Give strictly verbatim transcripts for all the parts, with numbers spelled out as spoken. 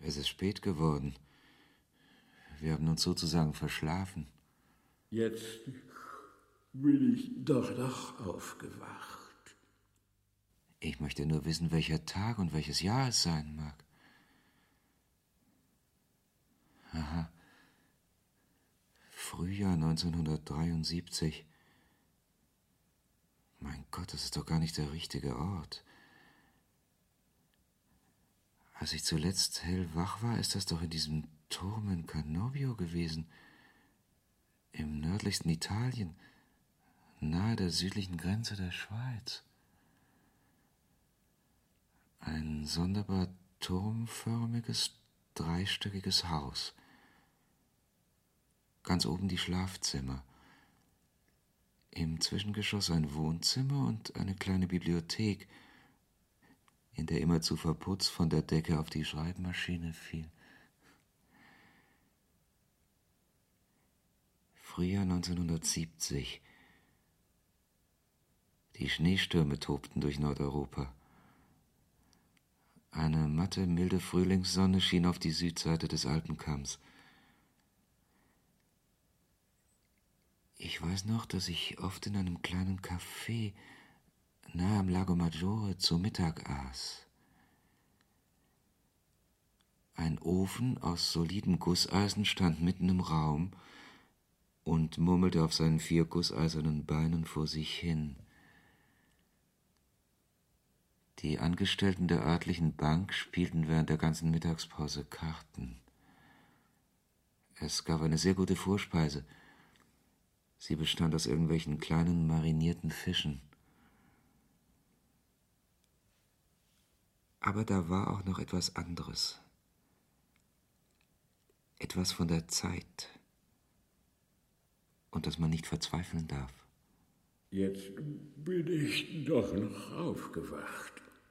Es ist spät geworden. Wir haben uns sozusagen verschlafen. Jetzt bin ich doch noch aufgewacht. Ich möchte nur wissen, welcher Tag und welches Jahr es sein mag. Aha. Frühjahr neunzehnhundertdreiundsiebzig. Mein Gott, das ist doch gar nicht der richtige Ort. Als ich zuletzt hellwach war, ist das doch in diesem Turm in Cannobio gewesen. Im nördlichsten Italien, nahe der südlichen Grenze der Schweiz. Ein sonderbar turmförmiges, dreistöckiges Haus. Ganz oben die Schlafzimmer. Im Zwischengeschoss ein Wohnzimmer und eine kleine Bibliothek, in der immerzu Verputz von der Decke auf die Schreibmaschine fiel. Frühjahr neunzehnhundertsiebzig. Die Schneestürme tobten durch Nordeuropa. Eine matte, milde Frühlingssonne schien auf die Südseite des Alpenkamms. Ich weiß noch, dass ich oft in einem kleinen Café nahe am Lago Maggiore zu Mittag aß. Ein Ofen aus solidem Gusseisen stand mitten im Raum und murmelte auf seinen vier gusseisernen Beinen vor sich hin. Die Angestellten der örtlichen Bank spielten während der ganzen Mittagspause Karten. Es gab eine sehr gute Vorspeise. Sie bestand aus irgendwelchen kleinen marinierten Fischen. Aber da war auch noch etwas anderes. Etwas von der Zeit. Und dass man nicht verzweifeln darf. Jetzt bin ich doch noch aufgewacht.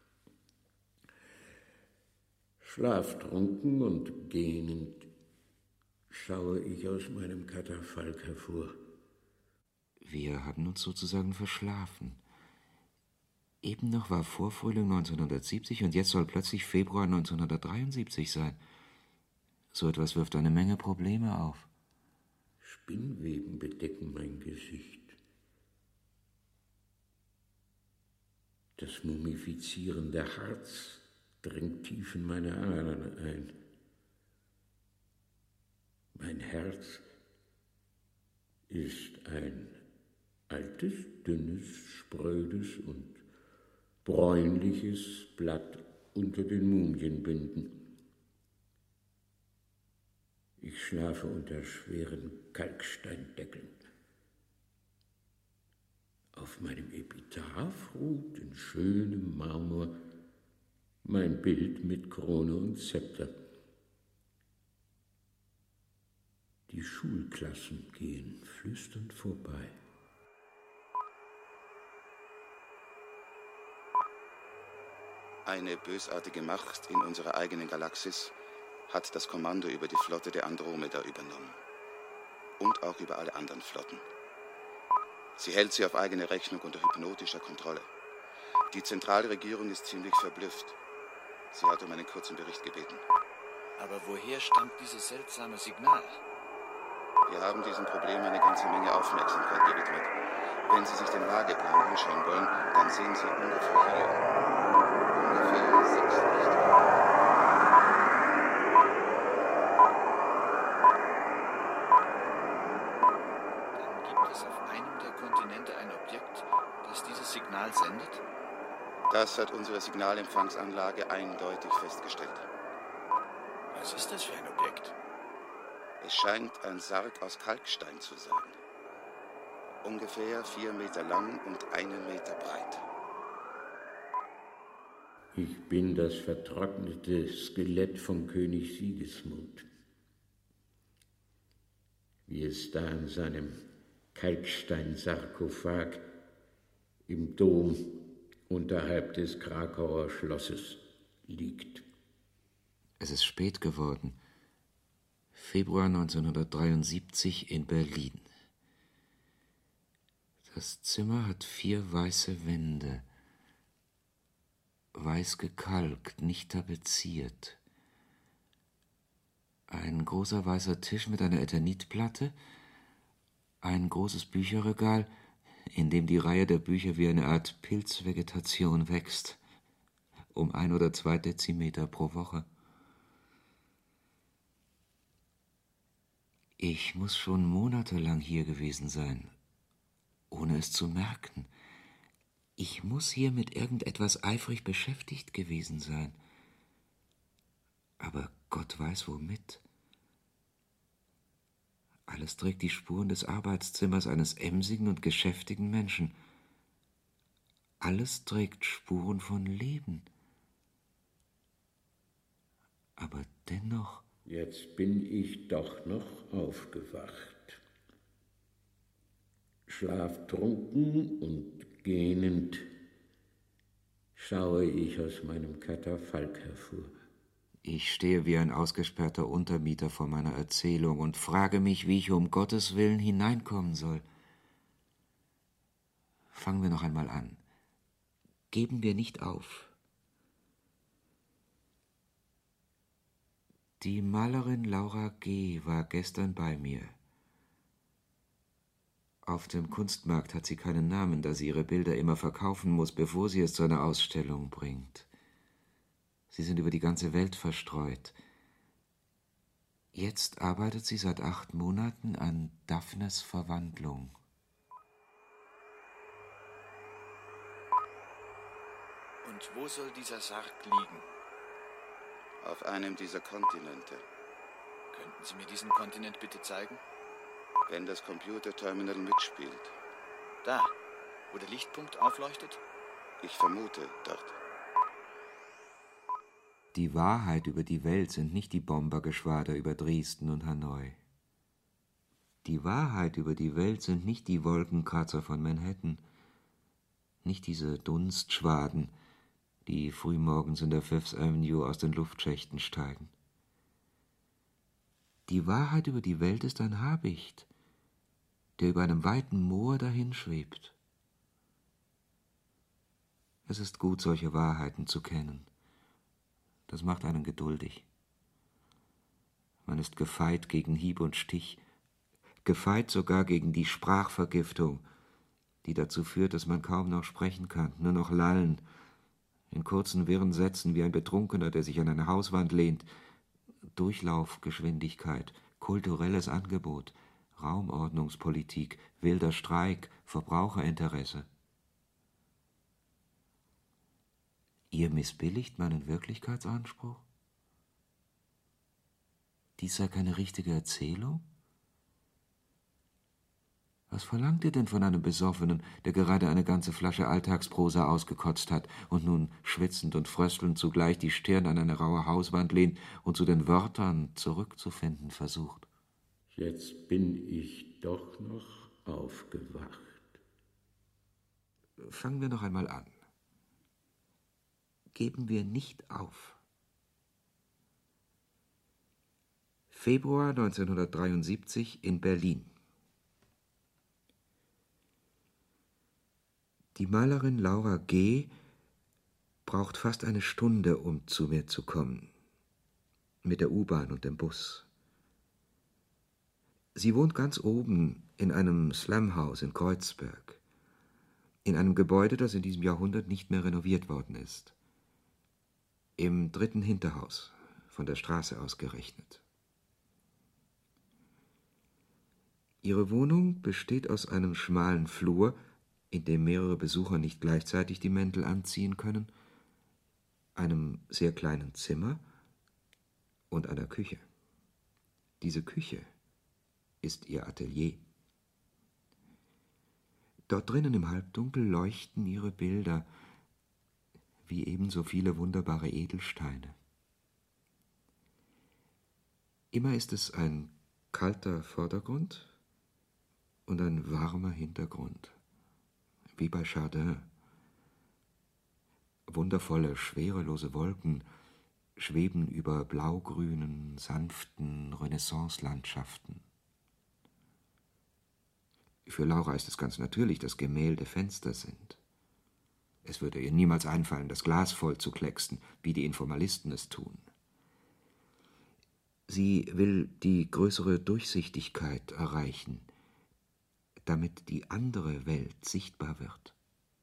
Schlaftrunken und gähnend schaue ich aus meinem Katafalk hervor. Wir haben uns sozusagen verschlafen. Eben noch war Vorfrühling neunzehnhundertsiebzig und jetzt soll plötzlich Februar neunzehnhundertdreiundsiebzig sein. So etwas wirft eine Menge Probleme auf. Spinnweben bedecken mein Gesicht. Das mumifizierende Harz dringt tief in meine Adern ein. Mein Herz ist ein altes, dünnes, sprödes und bräunliches Blatt unter den Mumienbinden. Ich schlafe unter schweren Kalksteindeckeln. Auf meinem Epitaph ruht in schönem Marmor mein Bild mit Krone und Zepter. Die Schulklassen gehen flüsternd vorbei. Eine bösartige Macht in unserer eigenen Galaxis hat das Kommando über die Flotte der Andromeda übernommen. Und auch über alle anderen Flotten. Sie hält sie auf eigene Rechnung unter hypnotischer Kontrolle. Die Zentralregierung ist ziemlich verblüfft. Sie hat um einen kurzen Bericht gebeten. Aber woher stammt dieses seltsame Signal? Wir haben diesem Problem eine ganze Menge Aufmerksamkeit gewidmet. Wenn Sie sich den Lageplan anschauen wollen, dann sehen Sie ungefähr hier. Ungefähr sechs Lichter. Signal sendet? Das hat unsere Signalempfangsanlage eindeutig festgestellt. Was ist das für ein Objekt? Es scheint ein Sarg aus Kalkstein zu sein. Ungefähr vier Meter lang und einen Meter breit. Ich bin das vertrocknete Skelett von König Sigismund. Wie es da in seinem Kalksteinsarkophag im Dom unterhalb des Krakauer Schlosses liegt. Es ist spät geworden. Februar neunzehnhundertdreiundsiebzig in Berlin. Das Zimmer hat vier weiße Wände. Weiß gekalkt, nicht tapeziert. Ein großer weißer Tisch mit einer Eternitplatte, ein großes Bücherregal, in dem die Reihe der Bücher wie eine Art Pilzvegetation wächst, um ein oder zwei Dezimeter pro Woche. Ich muss schon monatelang hier gewesen sein, ohne es zu merken. Ich muss hier mit irgendetwas eifrig beschäftigt gewesen sein. Aber Gott weiß womit. Alles trägt die Spuren des Arbeitszimmers eines emsigen und geschäftigen Menschen. Alles trägt Spuren von Leben. Aber dennoch... Jetzt bin ich doch noch aufgewacht. Schlaftrunken und gähnend schaue ich aus meinem Katafalk hervor. Ich stehe wie ein ausgesperrter Untermieter vor meiner Erzählung und frage mich, wie ich um Gottes Willen hineinkommen soll. Fangen wir noch einmal an. Geben wir nicht auf. Die Malerin Laura G. war gestern bei mir. Auf dem Kunstmarkt hat sie keinen Namen, da sie ihre Bilder immer verkaufen muss, bevor sie es zu einer Ausstellung bringt. Sie sind über die ganze Welt verstreut. Jetzt arbeitet sie seit acht Monaten an Daphnes Verwandlung. Und wo soll dieser Sarg liegen? Auf einem dieser Kontinente. Könnten Sie mir diesen Kontinent bitte zeigen? Wenn das Computerterminal mitspielt. Da, wo der Lichtpunkt aufleuchtet? Ich vermute, dort. Die Wahrheit über die Welt sind nicht die Bombergeschwader über Dresden und Hanoi. Die Wahrheit über die Welt sind nicht die Wolkenkratzer von Manhattan, nicht diese Dunstschwaden, die frühmorgens in der Fifth Avenue aus den Luftschächten steigen. Die Wahrheit über die Welt ist ein Habicht, der über einem weiten Moor dahinschwebt. Es ist gut, solche Wahrheiten zu kennen. Das macht einen geduldig. Man ist gefeit gegen Hieb und Stich, gefeit sogar gegen die Sprachvergiftung, die dazu führt, dass man kaum noch sprechen kann, nur noch lallen, in kurzen, wirren Sätzen wie ein Betrunkener, der sich an eine Hauswand lehnt. Durchlaufgeschwindigkeit, kulturelles Angebot, Raumordnungspolitik, wilder Streik, Verbraucherinteresse. Ihr missbilligt meinen Wirklichkeitsanspruch? Dies sei keine richtige Erzählung? Was verlangt ihr denn von einem Besoffenen, der gerade eine ganze Flasche Alltagsprosa ausgekotzt hat und nun schwitzend und fröstelnd zugleich die Stirn an eine raue Hauswand lehnt und zu den Wörtern zurückzufinden versucht? Jetzt bin ich doch noch aufgewacht. Fangen wir noch einmal an. Geben wir nicht auf. Februar neunzehnhundertdreiundsiebzig in Berlin. Die Malerin Laura G. braucht fast eine Stunde, um zu mir zu kommen. Mit der U-Bahn und dem Bus. Sie wohnt ganz oben in einem Slumhaus in Kreuzberg. In einem Gebäude, das in diesem Jahrhundert nicht mehr renoviert worden ist. Im dritten Hinterhaus, von der Straße aus gerechnet. Ihre Wohnung besteht aus einem schmalen Flur, in dem mehrere Besucher nicht gleichzeitig die Mäntel anziehen können, einem sehr kleinen Zimmer und einer Küche. Diese Küche ist ihr Atelier. Dort drinnen im Halbdunkel leuchten ihre Bilder, wie ebenso viele wunderbare Edelsteine. Immer ist es ein kalter Vordergrund und ein warmer Hintergrund, wie bei Chardin. Wundervolle, schwerelose Wolken schweben über blaugrünen, sanften Renaissance-Landschaften. Für Laura ist es ganz natürlich, dass Gemälde Fenster sind. Es würde ihr niemals einfallen, das Glas voll zu klecksen, wie die Informalisten es tun. Sie will die größere Durchsichtigkeit erreichen, damit die andere Welt sichtbar wird.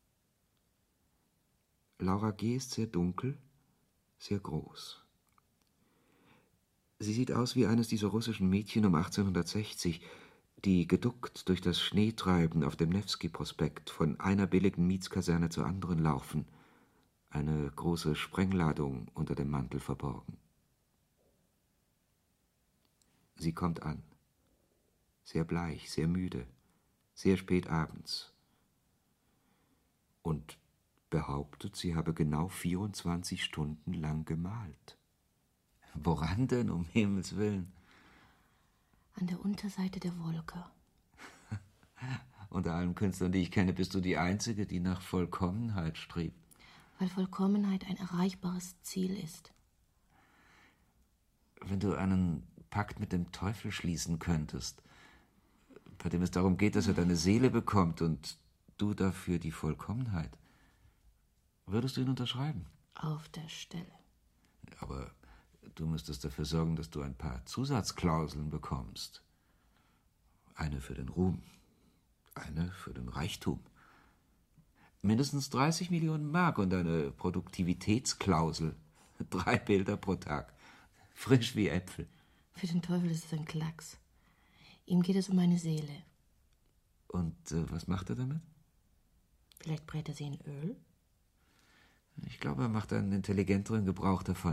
Laura G. ist sehr dunkel, sehr groß. Sie sieht aus wie eines dieser russischen Mädchen um achtzehnhundertsechzig, die geduckt durch das Schneetreiben auf dem Newski-Prospekt von einer billigen Mietskaserne zur anderen laufen, eine große Sprengladung unter dem Mantel verborgen. Sie kommt an, sehr bleich, sehr müde, sehr spät abends, und behauptet, sie habe genau vierundzwanzig Stunden lang gemalt. Woran denn, um Himmels Willen? An der Unterseite der Wolke. Unter allen Künstlern, die ich kenne, bist du die Einzige, die nach Vollkommenheit strebt. Weil Vollkommenheit ein erreichbares Ziel ist. Wenn du einen Pakt mit dem Teufel schließen könntest, bei dem es darum geht, dass er deine Seele bekommt und du dafür die Vollkommenheit, würdest du ihn unterschreiben? Auf der Stelle. Aber du müsstest dafür sorgen, dass du ein paar Zusatzklauseln bekommst. Eine für den Ruhm, eine für den Reichtum. Mindestens dreißig Millionen Mark und eine Produktivitätsklausel. Drei Bilder pro Tag. Frisch wie Äpfel. Für den Teufel ist es ein Klacks. Ihm geht es um meine Seele. Und äh, was macht er damit? Vielleicht brät er sie in Öl? Ich glaube, er macht einen intelligenteren Gebrauch davon.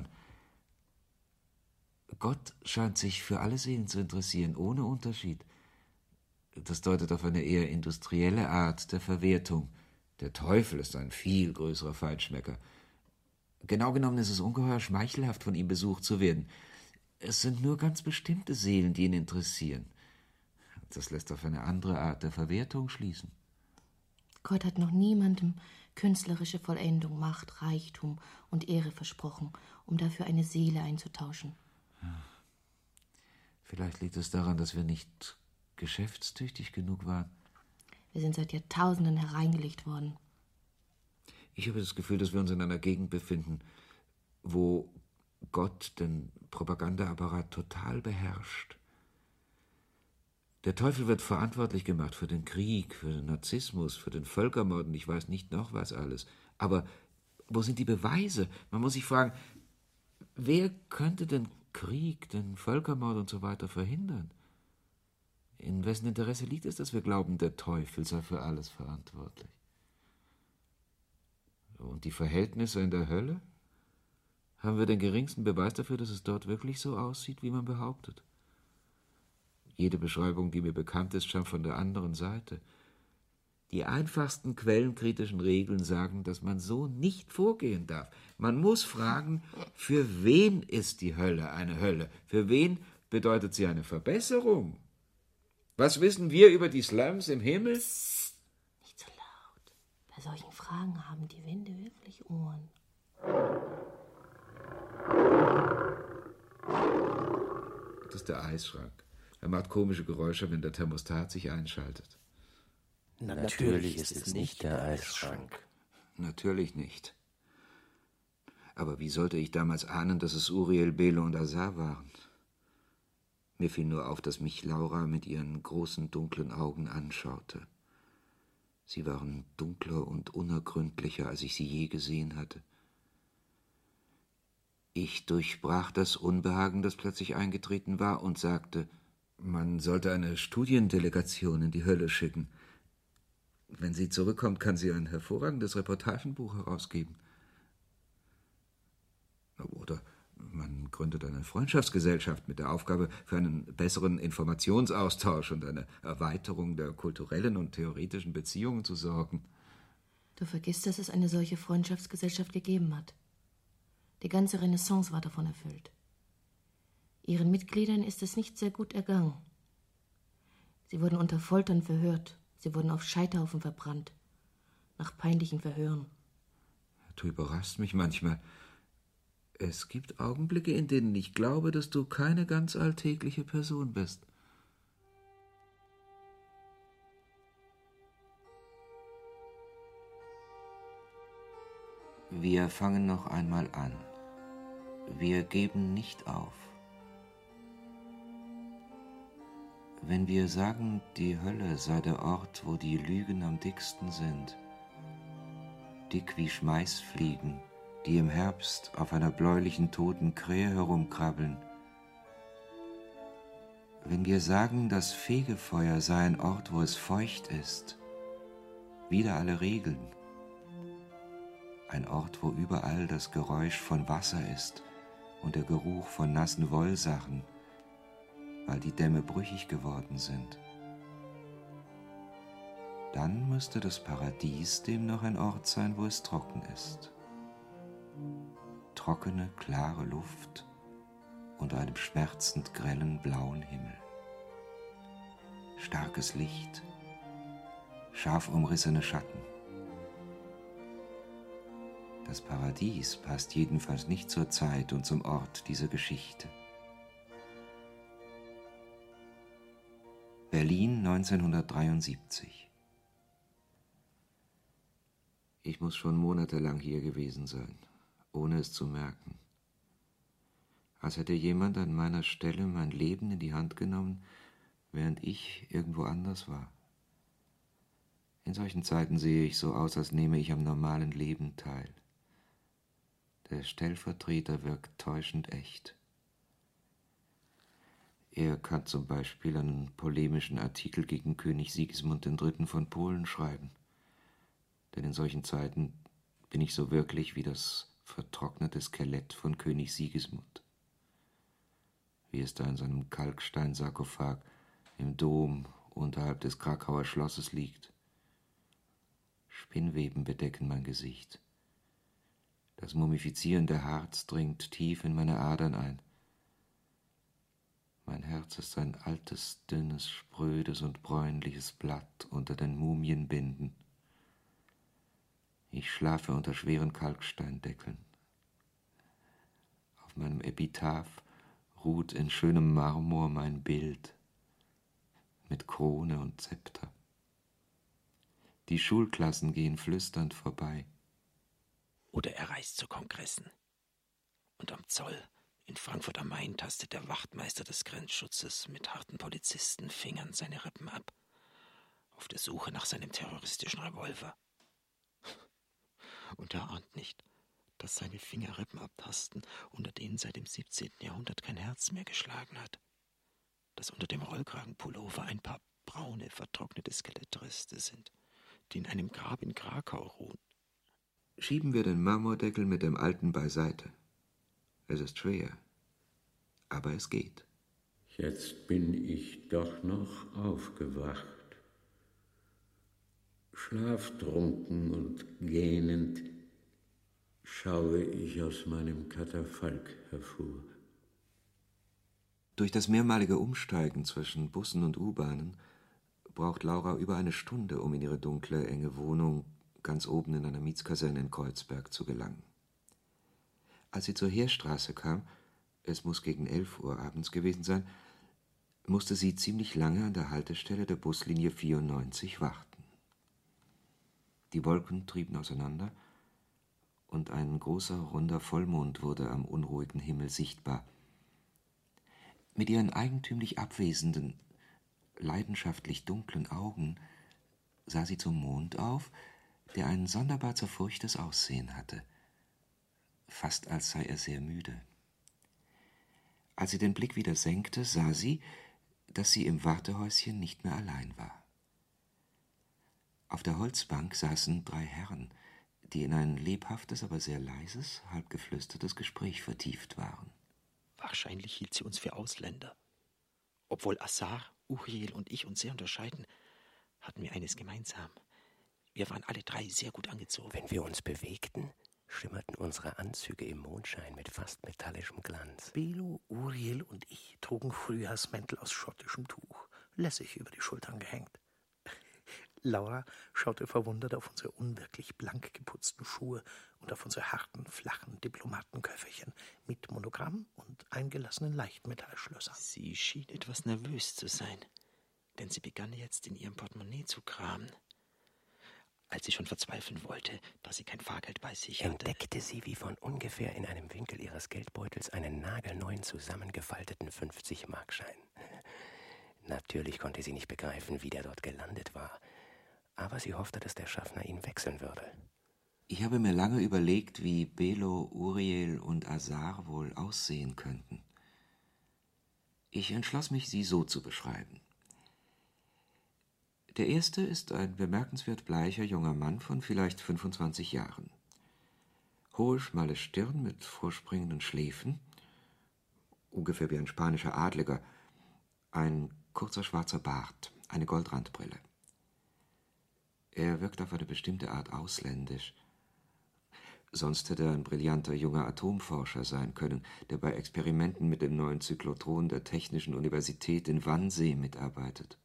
Gott scheint sich für alle Seelen zu interessieren, ohne Unterschied. Das deutet auf eine eher industrielle Art der Verwertung. Der Teufel ist ein viel größerer Feinschmecker. Genau genommen ist es ungeheuer schmeichelhaft, von ihm besucht zu werden. Es sind nur ganz bestimmte Seelen, die ihn interessieren. Das lässt auf eine andere Art der Verwertung schließen. Gott hat noch niemandem künstlerische Vollendung, Macht, Reichtum und Ehre versprochen, um dafür eine Seele einzutauschen. Vielleicht liegt es daran, dass wir nicht geschäftstüchtig genug waren. Wir sind seit Jahrtausenden hereingelegt worden. Ich habe das Gefühl, dass wir uns in einer Gegend befinden, wo Gott den Propagandaapparat total beherrscht. Der Teufel wird verantwortlich gemacht für den Krieg, für den Narzissmus, für den Völkermord und ich weiß nicht noch was alles. Aber wo sind die Beweise? Man muss sich fragen, wer könnte den Krieg, den Völkermord und so weiter verhindern? In wessen Interesse liegt es, dass wir glauben, der Teufel sei für alles verantwortlich? Und die Verhältnisse in der Hölle? Haben wir den geringsten Beweis dafür, dass es dort wirklich so aussieht, wie man behauptet? Jede Beschreibung, die mir bekannt ist, stammt von der anderen Seite. Die einfachsten quellenkritischen Regeln sagen, dass man so nicht vorgehen darf. Man muss fragen, für wen ist die Hölle eine Hölle? Für wen bedeutet sie eine Verbesserung? Was wissen wir über die Slums im Himmel? Psst, nicht so laut. Bei solchen Fragen haben die Wände wirklich Ohren. Das ist der Eisschrank. Er macht komische Geräusche, wenn der Thermostat sich einschaltet. Natürlich ist es nicht der Eisschrank. Natürlich nicht. Aber wie sollte ich damals ahnen, dass es Uriel, Belo und Azar waren? Mir fiel nur auf, dass mich Laura mit ihren großen, dunklen Augen anschaute. Sie waren dunkler und unergründlicher, als ich sie je gesehen hatte. Ich durchbrach das Unbehagen, das plötzlich eingetreten war, und sagte, man sollte eine Studiendelegation in die Hölle schicken. Wenn sie zurückkommt, kann sie ein hervorragendes Reportagenbuch herausgeben. Oder man gründet eine Freundschaftsgesellschaft mit der Aufgabe, für einen besseren Informationsaustausch und eine Erweiterung der kulturellen und theoretischen Beziehungen zu sorgen. Du vergisst, dass es eine solche Freundschaftsgesellschaft gegeben hat. Die ganze Renaissance war davon erfüllt. Ihren Mitgliedern ist es nicht sehr gut ergangen. Sie wurden unter Foltern verhört. Sie wurden auf Scheiterhaufen verbrannt. Nach peinlichen Verhören. Du überraschst mich manchmal. Es gibt Augenblicke, in denen ich glaube, dass du keine ganz alltägliche Person bist. Wir fangen noch einmal an. Wir geben nicht auf. Wenn wir sagen, die Hölle sei der Ort, wo die Lügen am dicksten sind, dick wie Schmeißfliegen, die im Herbst auf einer bläulichen toten Krähe herumkrabbeln. Wenn wir sagen, das Fegefeuer sei ein Ort, wo es feucht ist, wider alle Regeln, ein Ort, wo überall das Geräusch von Wasser ist und der Geruch von nassen Wollsachen, weil die Dämme brüchig geworden sind, dann müsste das Paradies demnach ein Ort sein, wo es trocken ist. Trockene, klare Luft unter einem schmerzend grellen blauen Himmel. Starkes Licht, scharf umrissene Schatten. Das Paradies passt jedenfalls nicht zur Zeit und zum Ort dieser Geschichte. Berlin neunzehnhundertdreiundsiebzig. Ich muss schon monatelang hier gewesen sein, ohne es zu merken. Als hätte jemand an meiner Stelle mein Leben in die Hand genommen, während ich irgendwo anders war. In solchen Zeiten sehe ich so aus, als nehme ich am normalen Leben teil. Der Stellvertreter wirkt täuschend echt. Er kann zum Beispiel einen polemischen Artikel gegen König Sigismund der Dritte. Von Polen schreiben. Denn in solchen Zeiten bin ich so wirklich wie das vertrocknete Skelett von König Sigismund, wie es da in seinem Kalksteinsarkophag im Dom unterhalb des Krakauer Schlosses liegt. Spinnweben bedecken mein Gesicht. Das mumifizierende Harz dringt tief in meine Adern ein. Mein Herz ist ein altes, dünnes, sprödes und bräunliches Blatt unter den Mumienbinden. Ich schlafe unter schweren Kalksteindeckeln. Auf meinem Epitaph ruht in schönem Marmor mein Bild mit Krone und Zepter. Die Schulklassen gehen flüsternd vorbei. Oder er reist zu Kongressen. Und am Zoll in Frankfurt am Main tastet der Wachtmeister des Grenzschutzes mit harten Polizistenfingern seine Rippen ab, auf der Suche nach seinem terroristischen Revolver. Und er ahnt nicht, dass seine Finger Rippen abtasten, unter denen seit dem siebzehnten. Jahrhundert kein Herz mehr geschlagen hat, dass unter dem Rollkragenpullover ein paar braune, vertrocknete Skelettreste sind, die in einem Grab in Krakau ruhen. Schieben wir den Marmordeckel mit dem Alten beiseite. Es ist schwer, aber es geht. Jetzt bin ich doch noch aufgewacht. Schlaftrunken und gähnend schaue ich aus meinem Katafalk hervor. Durch das mehrmalige Umsteigen zwischen Bussen und U-Bahnen braucht Laura über eine Stunde, um in ihre dunkle, enge Wohnung ganz oben in einer Mietskaserne in Kreuzberg zu gelangen. Als sie zur Heerstraße kam, es muss gegen elf Uhr abends gewesen sein, musste sie ziemlich lange an der Haltestelle der Buslinie vierundneunzig warten. Die Wolken trieben auseinander und ein großer, runder Vollmond wurde am unruhigen Himmel sichtbar. Mit ihren eigentümlich abwesenden, leidenschaftlich dunklen Augen sah sie zum Mond auf, der ein sonderbar zerfurchtes Aussehen hatte, fast als sei er sehr müde. Als sie den Blick wieder senkte, sah sie, dass sie im Wartehäuschen nicht mehr allein war. Auf der Holzbank saßen drei Herren, die in ein lebhaftes, aber sehr leises, halb geflüstertes Gespräch vertieft waren. Wahrscheinlich hielt sie uns für Ausländer. Obwohl Assar, Uriel und ich uns sehr unterscheiden, hatten wir eines gemeinsam. Wir waren alle drei sehr gut angezogen. Wenn wir uns bewegten, schimmerten unsere Anzüge im Mondschein mit fast metallischem Glanz. Belo, Uriel und ich trugen Frühjahrsmäntel aus schottischem Tuch, lässig über die Schultern gehängt. Laura schaute verwundert auf unsere unwirklich blank geputzten Schuhe und auf unsere harten, flachen Diplomatenköfferchen mit Monogramm und eingelassenen Leichtmetallschlössern. Sie schien etwas nervös zu sein, denn sie begann jetzt in ihrem Portemonnaie zu kramen. Als sie schon verzweifeln wollte, da sie kein Fahrgeld bei sich hatte, entdeckte sie wie von ungefähr in einem Winkel ihres Geldbeutels einen nagelneuen zusammengefalteten fünfzig-Markschein. Natürlich konnte sie nicht begreifen, wie der dort gelandet war, aber sie hoffte, dass der Schaffner ihn wechseln würde. Ich habe mir lange überlegt, wie Belo, Uriel und Azar wohl aussehen könnten. Ich entschloss mich, sie so zu beschreiben. Der erste ist ein bemerkenswert bleicher junger Mann von vielleicht fünfundzwanzig Jahren. Hohe, schmale Stirn mit vorspringenden Schläfen, ungefähr wie ein spanischer Adliger, ein kurzer schwarzer Bart, eine Goldrandbrille. Er wirkt auf eine bestimmte Art ausländisch. Sonst hätte er ein brillanter junger Atomforscher sein können, der bei Experimenten mit dem neuen Zyklotron der Technischen Universität in Wannsee mitarbeitet.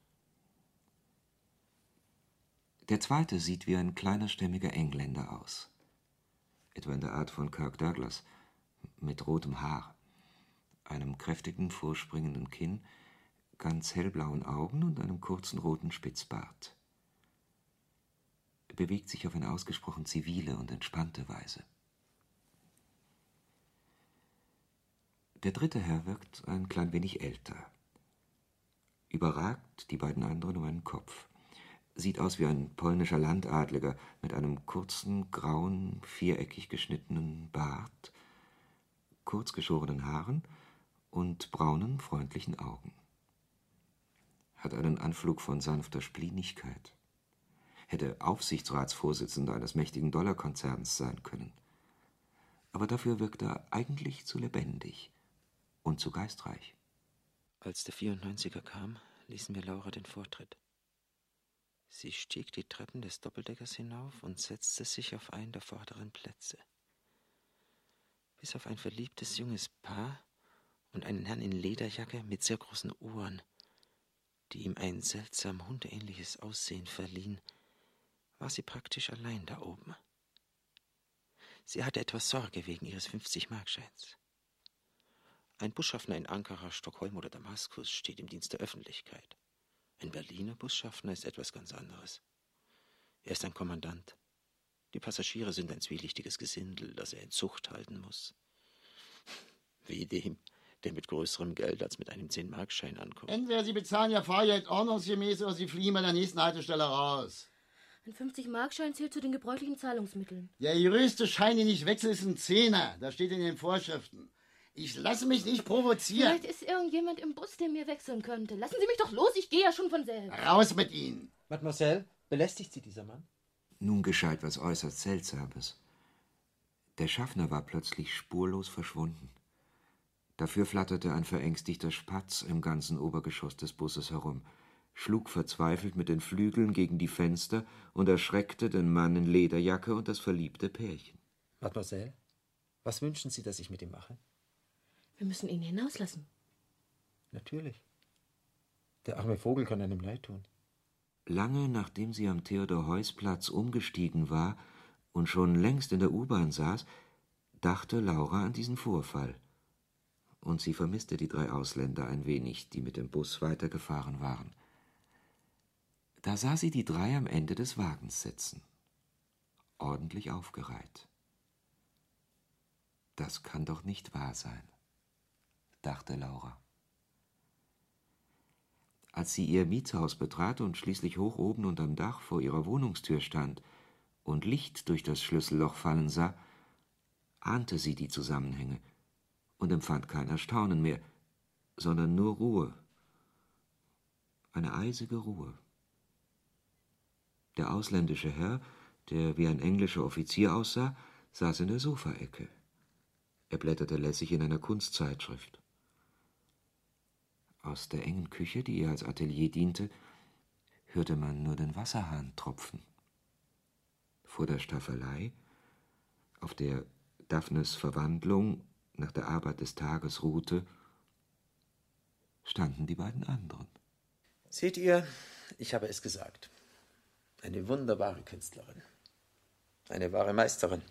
Der zweite sieht wie ein kleiner, stämmiger Engländer aus. Etwa in der Art von Kirk Douglas, mit rotem Haar, einem kräftigen, vorspringenden Kinn, ganz hellblauen Augen und einem kurzen roten Spitzbart. Er bewegt sich auf eine ausgesprochen zivile und entspannte Weise. Der dritte Herr wirkt ein klein wenig älter. Überragt die beiden anderen um einen Kopf. Sieht aus wie ein polnischer Landadliger mit einem kurzen, grauen, viereckig geschnittenen Bart, kurzgeschorenen Haaren und braunen, freundlichen Augen. Hat einen Anflug von sanfter Splinigkeit. Hätte Aufsichtsratsvorsitzender eines mächtigen Dollarkonzerns sein können. Aber dafür wirkt er eigentlich zu lebendig und zu geistreich. Als der vierundneunziger kam, ließen wir Laura den Vortritt. Sie stieg die Treppen des Doppeldeckers hinauf und setzte sich auf einen der vorderen Plätze. Bis auf ein verliebtes junges Paar und einen Herrn in Lederjacke mit sehr großen Ohren, die ihm ein seltsam hundeähnliches Aussehen verliehen, war sie praktisch allein da oben. Sie hatte etwas Sorge wegen ihres fünfzig-Markscheins. Ein Busschaffner in Ankara, Stockholm oder Damaskus steht im Dienst der Öffentlichkeit. Ein Berliner Busschaffner ist etwas ganz anderes. Er ist ein Kommandant. Die Passagiere sind ein zwielichtiges Gesindel, das er in Zucht halten muss. Wie dem, der mit größerem Geld als mit einem zehn-Markschein ankommt. Entweder Sie bezahlen Ihr Fahrgeld ordnungsgemäß oder Sie fliehen bei der nächsten Haltestelle raus. Ein fünfzig-Markschein zählt zu den gebräuchlichen Zahlungsmitteln. Der größte Schein, den ich wechsle, ist ein Zehner. Das steht in den Vorschriften. Ich lasse mich nicht provozieren. Vielleicht ist irgendjemand im Bus, der mir wechseln könnte. Lassen Sie mich doch los, ich gehe ja schon von selbst. Raus mit Ihnen. Mademoiselle, belästigt Sie dieser Mann? Nun geschah etwas äußerst Seltsames. Der Schaffner war plötzlich spurlos verschwunden. Dafür flatterte ein verängstigter Spatz im ganzen Obergeschoss des Busses herum, schlug verzweifelt mit den Flügeln gegen die Fenster und erschreckte den Mann in Lederjacke und das verliebte Pärchen. Mademoiselle, was wünschen Sie, dass ich mit ihm mache? Wir müssen ihn hinauslassen. Natürlich. Der arme Vogel kann einem leid tun. Lange nachdem sie am Theodor-Heuss-Platz umgestiegen war und schon längst in der U-Bahn saß, dachte Laura an diesen Vorfall. Und sie vermisste die drei Ausländer ein wenig, die mit dem Bus weitergefahren waren. Da sah sie die drei am Ende des Wagens sitzen, ordentlich aufgereiht. Das kann doch nicht wahr sein, dachte Laura. Als sie ihr Mietshaus betrat und schließlich hoch oben unterm Dach vor ihrer Wohnungstür stand und Licht durch das Schlüsselloch fallen sah, ahnte sie die Zusammenhänge und empfand kein Erstaunen mehr, sondern nur Ruhe, eine eisige Ruhe. Der ausländische Herr, der wie ein englischer Offizier aussah, saß in der Sofaecke. Er blätterte lässig in einer Kunstzeitschrift. Aus der engen Küche, die ihr als Atelier diente, hörte man nur den Wasserhahn tropfen. Vor der Staffelei, auf der Daphnes Verwandlung nach der Arbeit des Tages ruhte, standen die beiden anderen. Seht ihr, ich habe es gesagt. Eine wunderbare Künstlerin. Eine wahre Meisterin.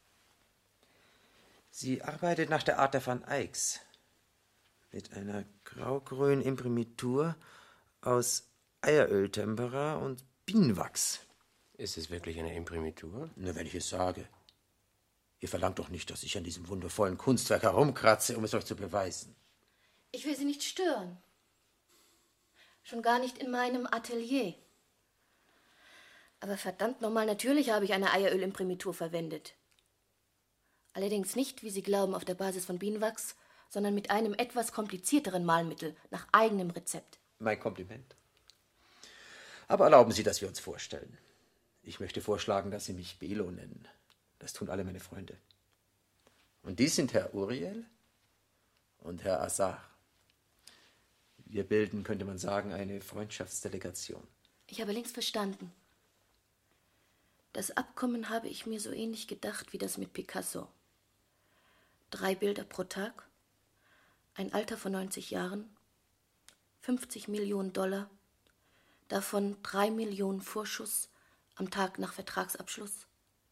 Sie arbeitet nach der Art der Van Eycks. Mit einer graugrünen Imprimitur aus Eieröltempera und Bienenwachs. Ist es wirklich eine Imprimitur? Nur wenn ich es sage. Ihr verlangt doch nicht, dass ich an diesem wundervollen Kunstwerk herumkratze, um es euch zu beweisen. Ich will Sie nicht stören. Schon gar nicht in meinem Atelier. Aber verdammt nochmal, natürlich habe ich eine Eierölimprimitur verwendet. Allerdings nicht, wie Sie glauben, auf der Basis von Bienenwachs, sondern mit einem etwas komplizierteren Malmittel, nach eigenem Rezept. Mein Kompliment. Aber erlauben Sie, dass wir uns vorstellen. Ich möchte vorschlagen, dass Sie mich Belo nennen. Das tun alle meine Freunde. Und dies sind Herr Uriel und Herr Assar. Wir bilden, könnte man sagen, eine Freundschaftsdelegation. Ich habe längst verstanden. Das Abkommen habe ich mir so ähnlich gedacht wie das mit Picasso. Drei Bilder pro Tag, ein Alter von neunzig Jahren, fünfzig Millionen Dollar, davon drei Millionen Vorschuss am Tag nach Vertragsabschluss,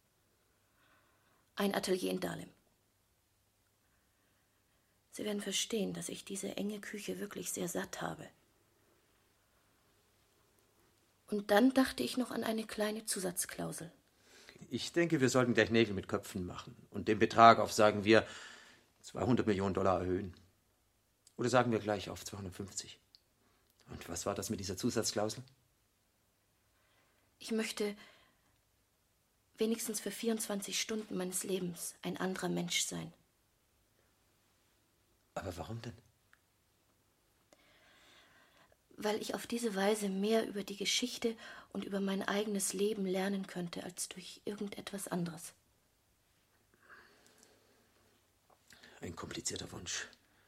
ein Atelier in Dahlem. Sie werden verstehen, dass ich diese enge Küche wirklich sehr satt habe. Und dann dachte ich noch an eine kleine Zusatzklausel. Ich denke, wir sollten gleich Nägel mit Köpfen machen und den Betrag auf, sagen wir, zweihundert Millionen Dollar erhöhen. Oder sagen wir gleich auf zweihundertfünfzig. Und was war das mit dieser Zusatzklausel? Ich möchte wenigstens für vierundzwanzig Stunden meines Lebens ein anderer Mensch sein. Aber warum denn? Weil ich auf diese Weise mehr über die Geschichte und über mein eigenes Leben lernen könnte, als durch irgendetwas anderes. Ein komplizierter Wunsch.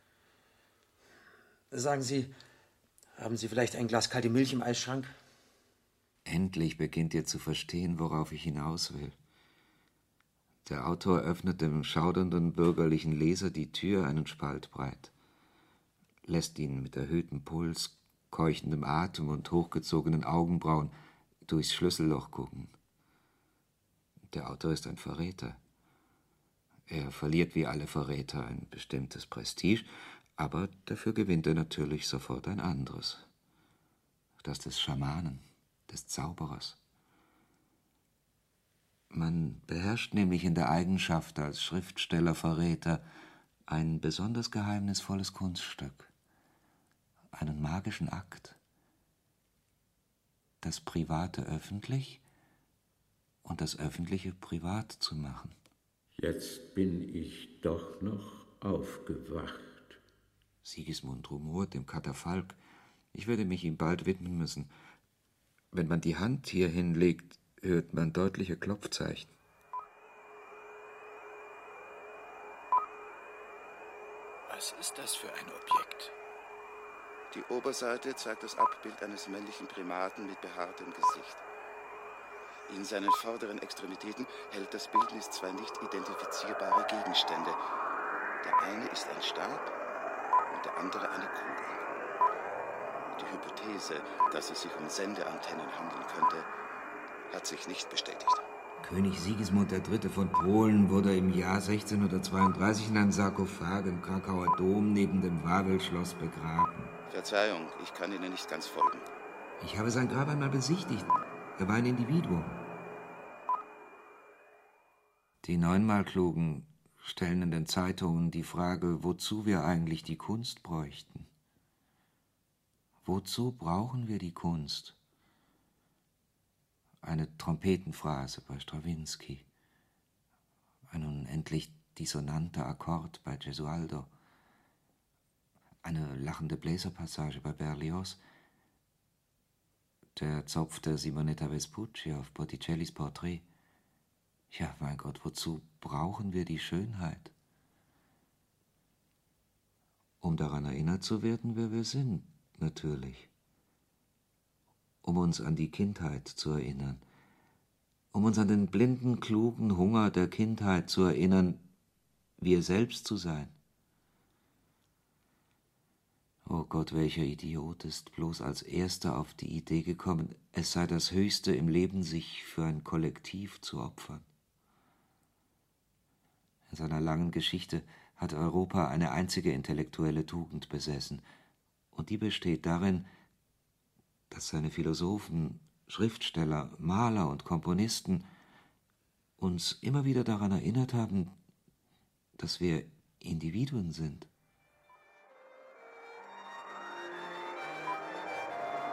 Sagen Sie, haben Sie vielleicht ein Glas kalte Milch im Eisschrank? Endlich beginnt ihr zu verstehen, worauf ich hinaus will. Der Autor öffnet dem schaudernden bürgerlichen Leser die Tür einen Spalt breit, lässt ihn mit erhöhtem Puls, keuchendem Atem und hochgezogenen Augenbrauen durchs Schlüsselloch gucken. Der Autor ist ein Verräter. Er verliert wie alle Verräter ein bestimmtes Prestige, aber dafür gewinnt er natürlich sofort ein anderes. Das des Schamanen, des Zauberers. Man beherrscht nämlich in der Eigenschaft als Schriftsteller-Verräter ein besonders geheimnisvolles Kunststück, einen magischen Akt, das Private öffentlich und das Öffentliche privat zu machen. Jetzt bin ich doch noch aufgewacht. Sigismund rumort im Katafalk. Ich werde mich ihm bald widmen müssen. Wenn man die Hand hier hinlegt, hört man deutliche Klopfzeichen. Was ist das für ein Objekt? Die Oberseite zeigt das Abbild eines männlichen Primaten mit behaartem Gesicht. In seinen vorderen Extremitäten hält das Bildnis zwei nicht identifizierbare Gegenstände. Der eine ist ein Stab und der andere eine Kugel. Die Hypothese, dass es sich um Sendeantennen handeln könnte, hat sich nicht bestätigt. König Sigismund der Dritte von Polen wurde im Jahr sechzehnhundertzweiunddreißig in einem Sarkophag im Krakauer Dom neben dem Wawelschloss begraben. Verzeihung, ich kann Ihnen nicht ganz folgen. Ich habe sein Grab einmal besichtigt. Er war ein Individuum. Die neunmal Klugen stellen in den Zeitungen die Frage, wozu wir eigentlich die Kunst bräuchten. Wozu brauchen wir die Kunst? Eine Trompetenphrase bei Strawinsky, ein unendlich dissonanter Akkord bei Gesualdo, eine lachende Bläserpassage bei Berlioz, der Zopf der Simonetta Vespucci auf Botticellis Porträt. Ja, mein Gott, wozu brauchen wir die Schönheit? Um daran erinnert zu werden, wer wir sind, natürlich. Um uns an die Kindheit zu erinnern. Um uns an den blinden, klugen Hunger der Kindheit zu erinnern, wir selbst zu sein. Oh Gott, welcher Idiot ist bloß als Erster auf die Idee gekommen, es sei das Höchste im Leben, sich für ein Kollektiv zu opfern. In seiner langen Geschichte hat Europa eine einzige intellektuelle Tugend besessen, und die besteht darin, dass seine Philosophen, Schriftsteller, Maler und Komponisten uns immer wieder daran erinnert haben, dass wir Individuen sind.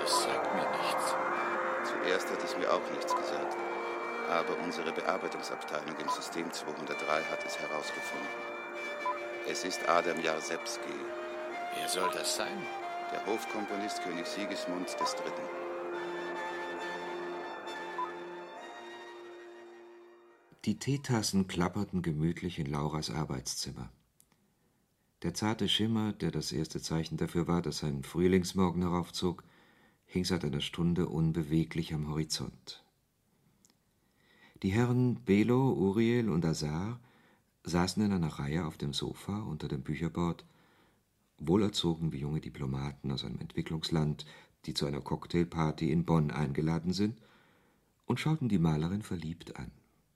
Das sagt mir nichts. Zuerst hat es mir auch nichts gesagt. Aber unsere Bearbeitungsabteilung im System zweihundertdrei hat es herausgefunden. Es ist Adam Jarzebski. Wer soll das sein? Der Hofkomponist König Sigismund des Dritten. Die Teetassen klapperten gemütlich in Lauras Arbeitszimmer. Der zarte Schimmer, der das erste Zeichen dafür war, dass ein Frühlingsmorgen heraufzog, hing seit einer Stunde unbeweglich am Horizont. Die Herren Belo, Uriel und Azar saßen in einer Reihe auf dem Sofa unter dem Bücherbord, wohlerzogen wie junge Diplomaten aus einem Entwicklungsland, die zu einer Cocktailparty in Bonn eingeladen sind, und schauten die Malerin verliebt an.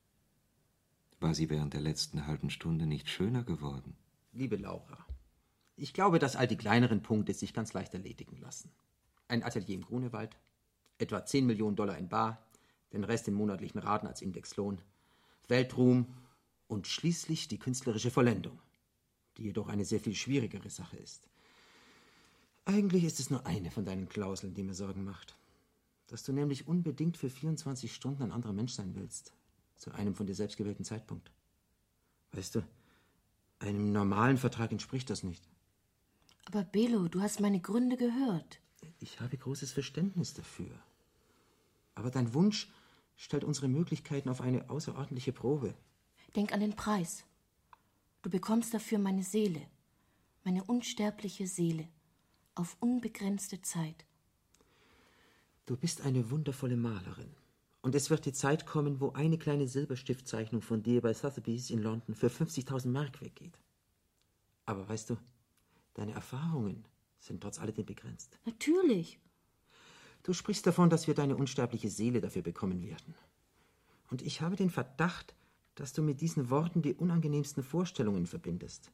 War sie während der letzten halben Stunde nicht schöner geworden? Liebe Laura, ich glaube, dass all die kleineren Punkte sich ganz leicht erledigen lassen. Ein Atelier im Grunewald, etwa zehn Millionen Dollar in bar, den Rest in monatlichen Raten als Indexlohn, Weltruhm und schließlich die künstlerische Vollendung, die jedoch eine sehr viel schwierigere Sache ist. Eigentlich ist es nur eine von deinen Klauseln, die mir Sorgen macht. Dass du nämlich unbedingt für vierundzwanzig Stunden ein anderer Mensch sein willst, zu einem von dir selbst gewählten Zeitpunkt. Weißt du, einem normalen Vertrag entspricht das nicht. Aber Belo, du hast meine Gründe gehört. Ich habe großes Verständnis dafür. Aber dein Wunsch stellt unsere Möglichkeiten auf eine außerordentliche Probe. Denk an den Preis. Du bekommst dafür meine Seele, meine unsterbliche Seele, auf unbegrenzte Zeit. Du bist eine wundervolle Malerin. Und es wird die Zeit kommen, wo eine kleine Silberstiftzeichnung von dir bei Sotheby's in London für fünfzigtausend Mark weggeht. Aber weißt du, deine Erfahrungen sind trotz alledem begrenzt. Natürlich. Du sprichst davon, dass wir deine unsterbliche Seele dafür bekommen werden. Und ich habe den Verdacht, dass du mit diesen Worten die unangenehmsten Vorstellungen verbindest.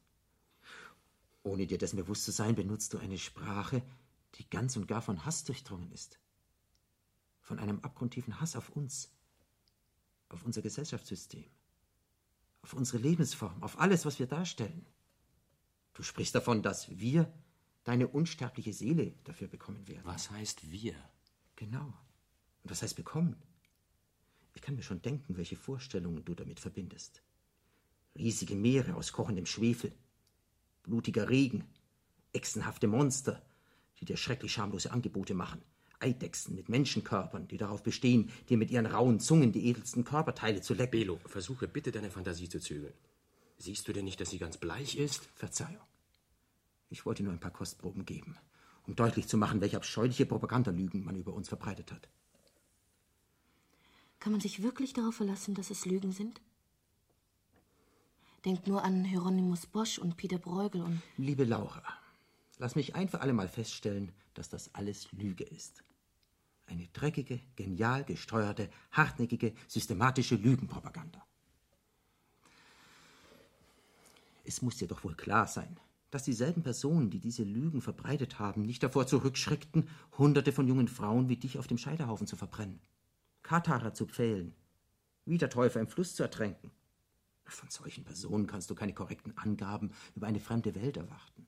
Ohne dir dessen bewusst zu sein, benutzt du eine Sprache, die ganz und gar von Hass durchdrungen ist. Von einem abgrundtiefen Hass auf uns, auf unser Gesellschaftssystem, auf unsere Lebensform, auf alles, was wir darstellen. Du sprichst davon, dass wir deine unsterbliche Seele dafür bekommen werden. Was heißt wir? Genau. Und was heißt bekommen? Ich kann mir schon denken, welche Vorstellungen du damit verbindest. Riesige Meere aus kochendem Schwefel, blutiger Regen, echsenhafte Monster, die dir schrecklich schamlose Angebote machen, Eidechsen mit Menschenkörpern, die darauf bestehen, dir mit ihren rauen Zungen die edelsten Körperteile zu lecken. Belo, versuche bitte deine Fantasie zu zügeln. Siehst du denn nicht, dass sie ganz bleich ist? Verzeihung. Ich wollte nur ein paar Kostproben geben, um deutlich zu machen, welche abscheuliche Propagandalügen man über uns verbreitet hat. Kann man sich wirklich darauf verlassen, dass es Lügen sind? Denk nur an Hieronymus Bosch und Peter Bruegel und... Liebe Laura, lass mich ein für alle Mal feststellen, dass das alles Lüge ist. Eine dreckige, genial gesteuerte, hartnäckige, systematische Lügenpropaganda. Es muss dir doch wohl klar sein, dass dieselben Personen, die diese Lügen verbreitet haben, nicht davor zurückschreckten, Hunderte von jungen Frauen wie dich auf dem Scheiterhaufen zu verbrennen, Katharer zu pfählen, Wiedertäufer im Fluss zu ertränken. Von solchen Personen kannst du keine korrekten Angaben über eine fremde Welt erwarten.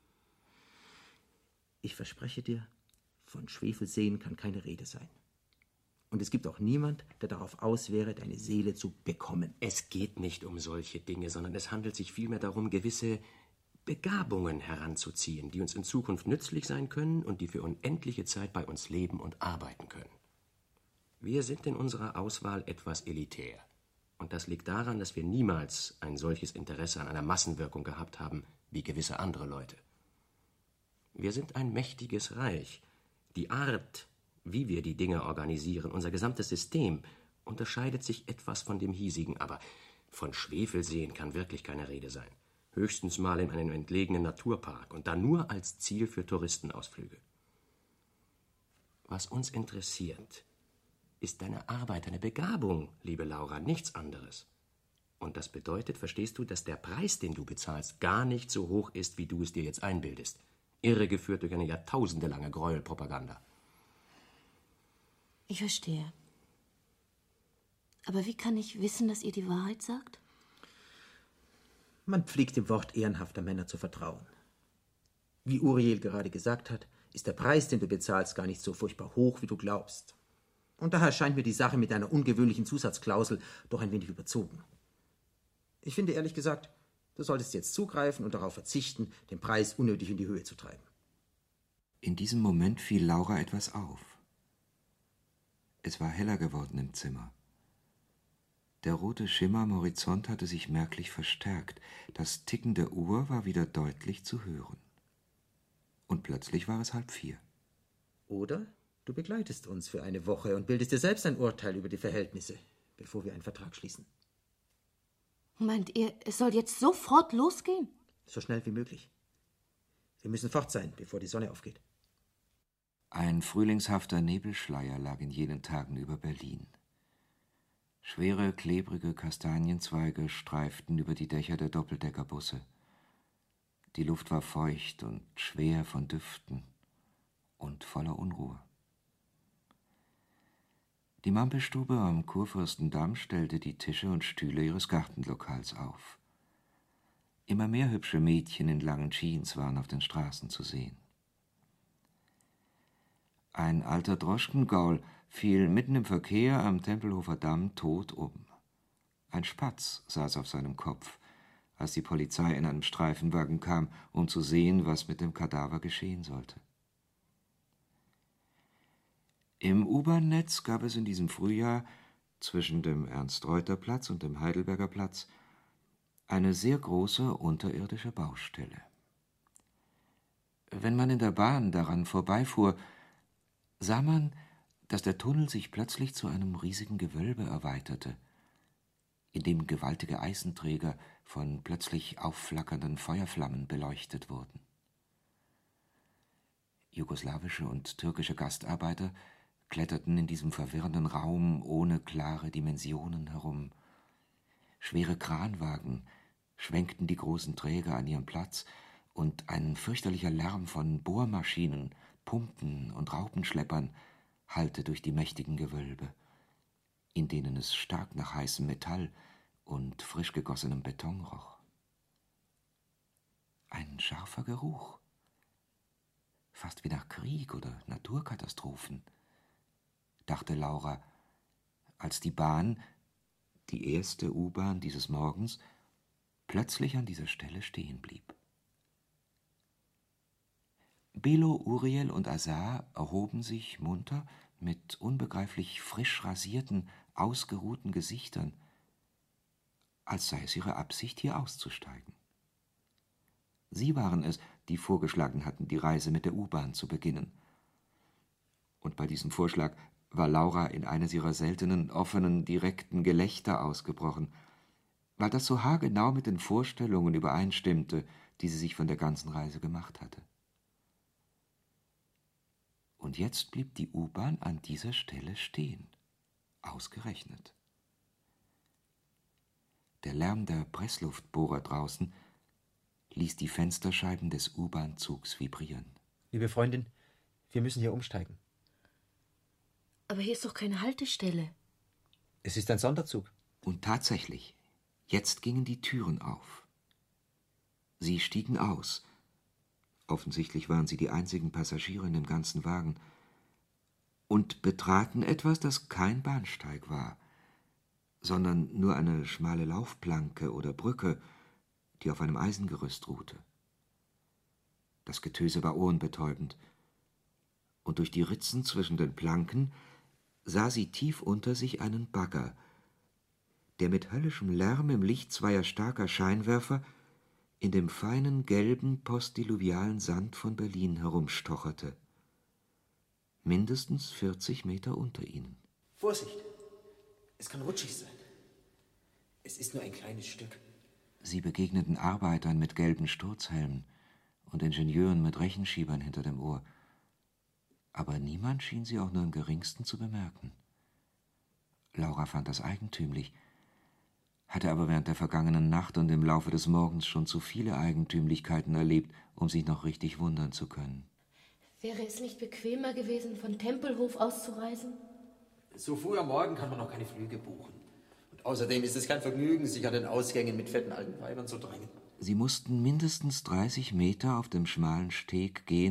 Ich verspreche dir, von Schwefelseen kann keine Rede sein. Und es gibt auch niemand, der darauf aus wäre, deine Seele zu bekommen. Es geht nicht um solche Dinge, sondern es handelt sich vielmehr darum, gewisse Begabungen heranzuziehen, die uns in Zukunft nützlich sein können und die für unendliche Zeit bei uns leben und arbeiten können. Wir sind in unserer Auswahl etwas elitär. Und das liegt daran, dass wir niemals ein solches Interesse an einer Massenwirkung gehabt haben wie gewisse andere Leute. Wir sind ein mächtiges Reich. Die Art, wie wir die Dinge organisieren, unser gesamtes System, unterscheidet sich etwas von dem hiesigen, aber von Schwefelseen kann wirklich keine Rede sein. Höchstens mal in einem entlegenen Naturpark und dann nur als Ziel für Touristenausflüge. Was uns interessiert, ist deine Arbeit, deine Begabung, liebe Laura, nichts anderes. Und das bedeutet, verstehst du, dass der Preis, den du bezahlst, gar nicht so hoch ist, wie du es dir jetzt einbildest. Irregeführt durch eine jahrtausendelange Gräuelpropaganda. Ich verstehe. Aber wie kann ich wissen, dass ihr die Wahrheit sagt? Man pflegt dem Wort ehrenhafter Männer zu vertrauen. Wie Uriel gerade gesagt hat, ist der Preis, den du bezahlst, gar nicht so furchtbar hoch, wie du glaubst. Und daher scheint mir die Sache mit einer ungewöhnlichen Zusatzklausel doch ein wenig überzogen. Ich finde ehrlich gesagt, du solltest jetzt zugreifen und darauf verzichten, den Preis unnötig in die Höhe zu treiben. In diesem Moment fiel Laura etwas auf. Es war heller geworden im Zimmer. Der rote Schimmer am Horizont hatte sich merklich verstärkt. Das Ticken der Uhr war wieder deutlich zu hören. Und plötzlich war es halb vier. Oder du begleitest uns für eine Woche und bildest dir selbst ein Urteil über die Verhältnisse, bevor wir einen Vertrag schließen. Meint ihr, es soll jetzt sofort losgehen? So schnell wie möglich. Wir müssen fort sein, bevor die Sonne aufgeht. Ein frühlingshafter Nebelschleier lag in jenen Tagen über Berlin. Schwere, klebrige Kastanienzweige streiften über die Dächer der Doppeldeckerbusse. Die Luft war feucht und schwer von Düften und voller Unruhe. Die Mampelstube am Kurfürstendamm stellte die Tische und Stühle ihres Gartenlokals auf. Immer mehr hübsche Mädchen in langen Jeans waren auf den Straßen zu sehen. Ein alter Droschkengaul fiel mitten im Verkehr am Tempelhofer Damm tot um. Ein Spatz saß auf seinem Kopf, als die Polizei in einem Streifenwagen kam, um zu sehen, was mit dem Kadaver geschehen sollte. Im U-Bahn-Netz gab es in diesem Frühjahr zwischen dem Ernst-Reuter-Platz und dem Heidelberger Platz eine sehr große unterirdische Baustelle. Wenn man in der Bahn daran vorbeifuhr, sah man, dass der Tunnel sich plötzlich zu einem riesigen Gewölbe erweiterte, in dem gewaltige Eisenträger von plötzlich aufflackernden Feuerflammen beleuchtet wurden. Jugoslawische und türkische Gastarbeiter kletterten in diesem verwirrenden Raum ohne klare Dimensionen herum. Schwere Kranwagen schwenkten die großen Träger an ihrem Platz, und ein fürchterlicher Lärm von Bohrmaschinen, Pumpen und Raupenschleppern hallte durch die mächtigen Gewölbe, in denen es stark nach heißem Metall und frisch gegossenem Beton roch. Ein scharfer Geruch, fast wie nach Krieg oder Naturkatastrophen, dachte Laura, als die Bahn, die erste U-Bahn dieses Morgens, plötzlich an dieser Stelle stehen blieb. Belo, Uriel und Azar erhoben sich munter mit unbegreiflich frisch rasierten, ausgeruhten Gesichtern, als sei es ihre Absicht, hier auszusteigen. Sie waren es, die vorgeschlagen hatten, die Reise mit der U-Bahn zu beginnen. Und bei diesem Vorschlag war Laura in eines ihrer seltenen, offenen, direkten Gelächter ausgebrochen, weil das so haargenau mit den Vorstellungen übereinstimmte, die sie sich von der ganzen Reise gemacht hatte. Und jetzt blieb die U-Bahn an dieser Stelle stehen, ausgerechnet. Der Lärm der Pressluftbohrer draußen ließ die Fensterscheiben des U-Bahn-Zugs vibrieren. Liebe Freundin, wir müssen hier umsteigen. Aber hier ist doch keine Haltestelle. Es ist ein Sonderzug. Und tatsächlich, jetzt gingen die Türen auf. Sie stiegen aus. Offensichtlich waren sie die einzigen Passagiere in dem ganzen Wagen und betraten etwas, das kein Bahnsteig war, sondern nur eine schmale Laufplanke oder Brücke, die auf einem Eisengerüst ruhte. Das Getöse war ohrenbetäubend, und durch die Ritzen zwischen den Planken sah sie tief unter sich einen Bagger, der mit höllischem Lärm im Licht zweier starker Scheinwerfer in dem feinen, gelben, postdiluvialen Sand von Berlin herumstocherte. Mindestens vierzig Meter unter ihnen. Vorsicht! Es kann rutschig sein. Es ist nur ein kleines Stück. Sie begegneten Arbeitern mit gelben Sturzhelmen und Ingenieuren mit Rechenschiebern hinter dem Ohr. Aber niemand schien sie auch nur im geringsten zu bemerken. Laura fand das eigentümlich, hatte aber während der vergangenen Nacht und im Laufe des Morgens schon zu viele Eigentümlichkeiten erlebt, um sich noch richtig wundern zu können. Wäre es nicht bequemer gewesen, von Tempelhof auszureisen? So früh am Morgen kann man noch keine Flüge buchen. Und außerdem ist es kein Vergnügen, sich an den Ausgängen mit fetten alten Weibern zu drängen. Sie mussten mindestens dreißig Meter auf dem schmalen Steg gehen,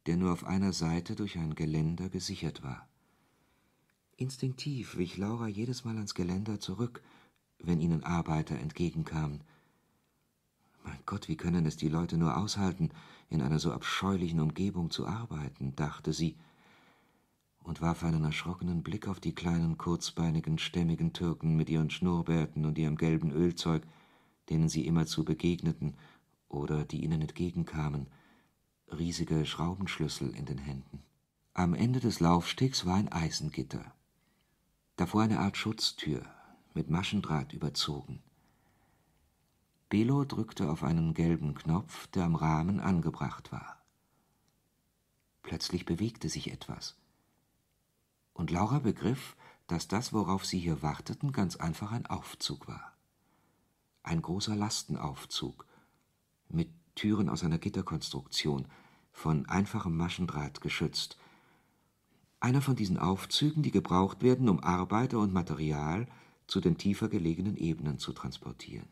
der nur auf einer Seite durch ein Geländer gesichert war. Instinktiv wich Laura jedes Mal ans Geländer zurück, wenn ihnen Arbeiter entgegenkamen. Mein Gott, wie können es die Leute nur aushalten, in einer so abscheulichen Umgebung zu arbeiten, dachte sie, und warf einen erschrockenen Blick auf die kleinen, kurzbeinigen, stämmigen Türken mit ihren Schnurrbärten und ihrem gelben Ölzeug, denen sie immerzu begegneten oder die ihnen entgegenkamen, riesige Schraubenschlüssel in den Händen. Am Ende des Laufstegs war ein Eisengitter. Davor eine Art Schutztür, mit Maschendraht überzogen. Belo drückte auf einen gelben Knopf, der am Rahmen angebracht war. Plötzlich bewegte sich etwas. Und Laura begriff, dass das, worauf sie hier warteten, ganz einfach ein Aufzug war. Ein großer Lastenaufzug, mit Türen aus einer Gitterkonstruktion, von einfachem Maschendraht geschützt. Einer von diesen Aufzügen, die gebraucht werden, um Arbeiter und Material zu den tiefer gelegenen Ebenen zu transportieren.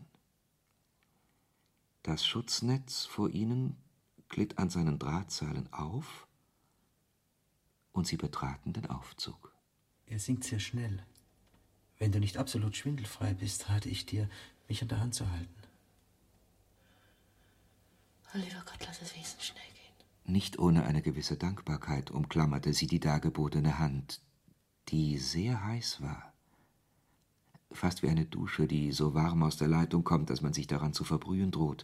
Das Schutznetz vor ihnen glitt an seinen Drahtseilen auf, und sie betraten den Aufzug. Er sinkt sehr schnell. Wenn du nicht absolut schwindelfrei bist, rate ich dir, mich an der Hand zu halten. Oh, lieber Gott, lass es wenigstens schnell gehen. Nicht ohne eine gewisse Dankbarkeit umklammerte sie die dargebotene Hand, die sehr heiß war. Fast wie eine Dusche, die so warm aus der Leitung kommt, dass man sich daran zu verbrühen droht.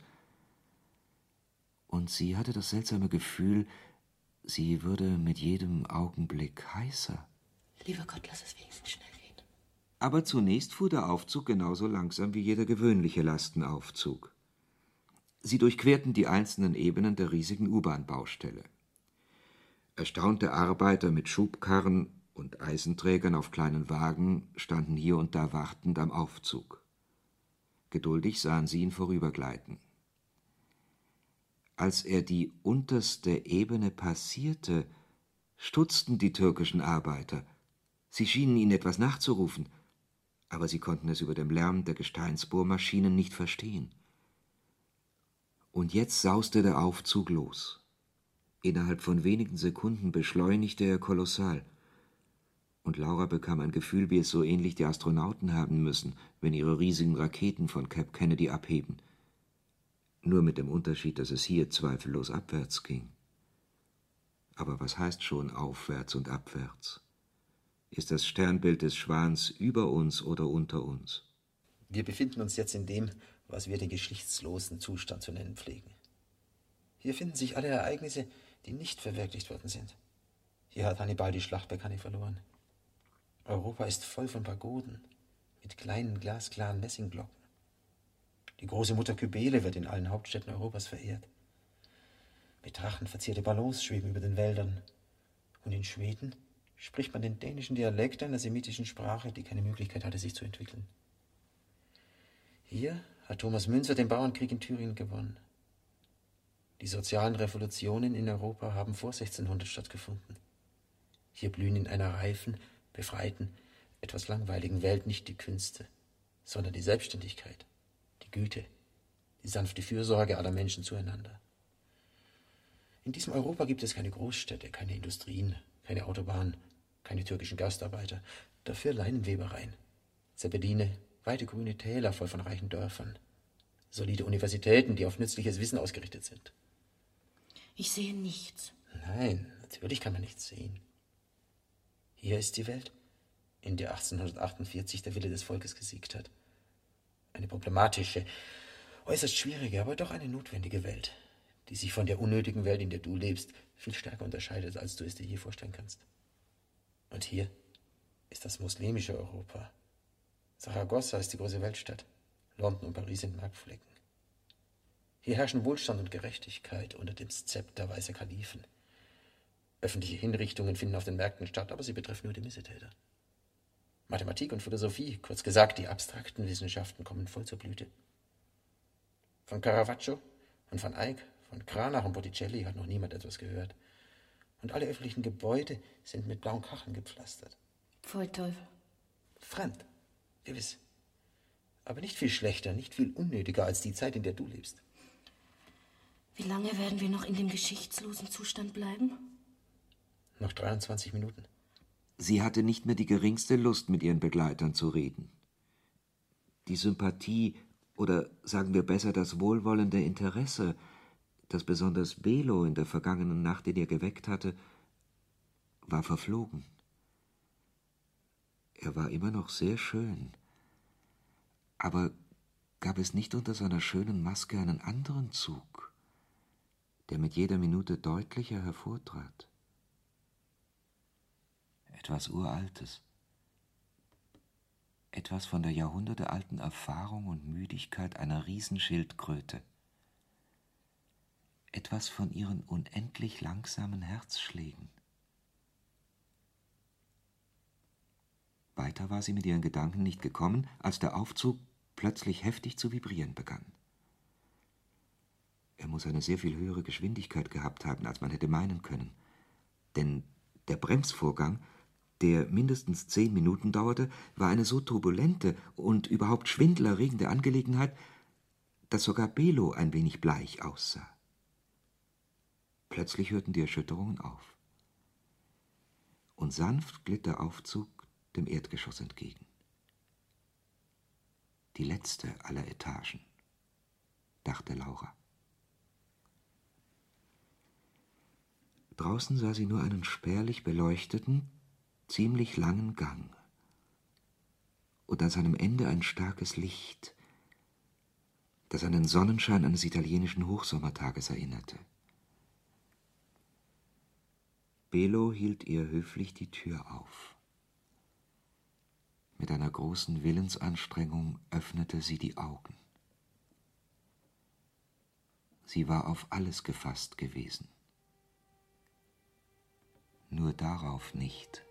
Und sie hatte das seltsame Gefühl, sie würde mit jedem Augenblick heißer. Lieber Gott, lass es wenigstens schnell gehen. Aber zunächst fuhr der Aufzug genauso langsam wie jeder gewöhnliche Lastenaufzug. Sie durchquerten die einzelnen Ebenen der riesigen U-Bahn-Baustelle. Erstaunte Arbeiter mit Schubkarren und Eisenträgern auf kleinen Wagen standen hier und da wartend am Aufzug. Geduldig sahen sie ihn vorübergleiten. Als er die unterste Ebene passierte, stutzten die türkischen Arbeiter. Sie schienen ihnen etwas nachzurufen, aber sie konnten es über dem Lärm der Gesteinsbohrmaschinen nicht verstehen. Und jetzt sauste der Aufzug los. Innerhalb von wenigen Sekunden beschleunigte er kolossal. Und Laura bekam ein Gefühl, wie es so ähnlich die Astronauten haben müssen, wenn ihre riesigen Raketen von Cap Kennedy abheben. Nur mit dem Unterschied, dass es hier zweifellos abwärts ging. Aber was heißt schon aufwärts und abwärts? Ist das Sternbild des Schwans über uns oder unter uns? Wir befinden uns jetzt in dem, was wir den geschichtslosen Zustand zu nennen pflegen. Hier finden sich alle Ereignisse, die nicht verwirklicht worden sind. Hier hat Hannibal die Schlacht bei Cannae verloren. Europa ist voll von Pagoden, mit kleinen, glasklaren Messingglocken. Die große Mutter Kybele wird in allen Hauptstädten Europas verehrt. Mit Drachen verzierte Ballons schweben über den Wäldern. Und in Schweden spricht man den dänischen Dialekt einer semitischen Sprache, die keine Möglichkeit hatte, sich zu entwickeln. Hier hat Thomas Müntzer den Bauernkrieg in Thüringen gewonnen. Die sozialen Revolutionen in Europa haben vor sechzehnhundert stattgefunden. Hier blühen in einer reifen, befreiten, etwas langweiligen Welt nicht die Künste, sondern die Selbstständigkeit, die Güte, die sanfte Fürsorge aller Menschen zueinander. In diesem Europa gibt es keine Großstädte, keine Industrien, keine Autobahnen, keine türkischen Gastarbeiter, dafür Leinenwebereien, Zeppeline, weite grüne Täler voll von reichen Dörfern, solide Universitäten, die auf nützliches Wissen ausgerichtet sind. Ich sehe nichts. Nein, natürlich kann man nichts sehen. Hier ist die Welt, in der achtzehnhundertachtundvierzig der Wille des Volkes gesiegt hat. Eine problematische, äußerst schwierige, aber doch eine notwendige Welt, die sich von der unnötigen Welt, in der du lebst, viel stärker unterscheidet, als du es dir je vorstellen kannst. Und hier ist das muslimische Europa. Saragossa ist die große Weltstadt. London und Paris sind Marktflecken. Hier herrschen Wohlstand und Gerechtigkeit unter dem Zepter weißer Kalifen. Öffentliche Hinrichtungen finden auf den Märkten statt, aber sie betreffen nur die Missetäter. Mathematik und Philosophie, kurz gesagt, die abstrakten Wissenschaften, kommen voll zur Blüte. Von Caravaggio und Van Eyck, von Cranach und Botticelli hat noch niemand etwas gehört. Und alle öffentlichen Gebäude sind mit blauen Kacheln gepflastert. Pfui Teufel. Fremd, gewiss. Aber nicht viel schlechter, nicht viel unnötiger als die Zeit, in der du lebst. Wie lange werden wir noch in dem geschichtslosen Zustand bleiben? Noch dreiundzwanzig Minuten. Sie hatte nicht mehr die geringste Lust, mit ihren Begleitern zu reden. Die Sympathie, oder sagen wir besser das wohlwollende Interesse, das besonders Belo in der vergangenen Nacht in ihr geweckt hatte, war verflogen. Er war immer noch sehr schön, aber gab es nicht unter seiner schönen Maske einen anderen Zug, der mit jeder Minute deutlicher hervortrat? Etwas Uraltes. Etwas von der jahrhundertealten Erfahrung und Müdigkeit einer Riesenschildkröte. Etwas von ihren unendlich langsamen Herzschlägen. Weiter war sie mit ihren Gedanken nicht gekommen, als der Aufzug plötzlich heftig zu vibrieren begann. Er muss eine sehr viel höhere Geschwindigkeit gehabt haben, als man hätte meinen können. Denn der Bremsvorgang, der mindestens zehn Minuten dauerte, war eine so turbulente und überhaupt schwindelerregende Angelegenheit, dass sogar Belo ein wenig bleich aussah. Plötzlich hörten die Erschütterungen auf. Und sanft glitt der Aufzug dem Erdgeschoss entgegen. Die letzte aller Etagen, dachte Laura. Draußen sah sie nur einen spärlich beleuchteten, ziemlich langen Gang und an seinem Ende ein starkes Licht, das an den Sonnenschein eines italienischen Hochsommertages erinnerte. Belo hielt ihr höflich die Tür auf. Mit einer großen Willensanstrengung öffnete sie die Augen. Sie war auf alles gefasst gewesen. Nur darauf nicht.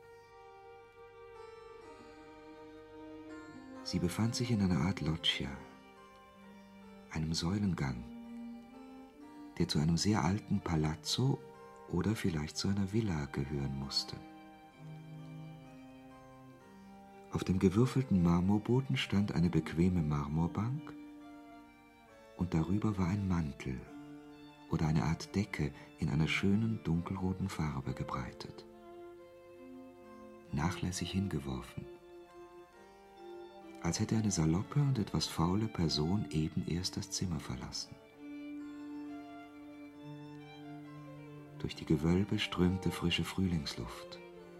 Sie befand sich in einer Art Loggia, einem Säulengang, der zu einem sehr alten Palazzo oder vielleicht zu einer Villa gehören musste. Auf dem gewürfelten Marmorboden stand eine bequeme Marmorbank und darüber war ein Mantel oder eine Art Decke in einer schönen dunkelroten Farbe gebreitet. Nachlässig hingeworfen, als hätte eine saloppe und etwas faule Person eben erst das Zimmer verlassen. Durch die Gewölbe strömte frische Frühlingsluft.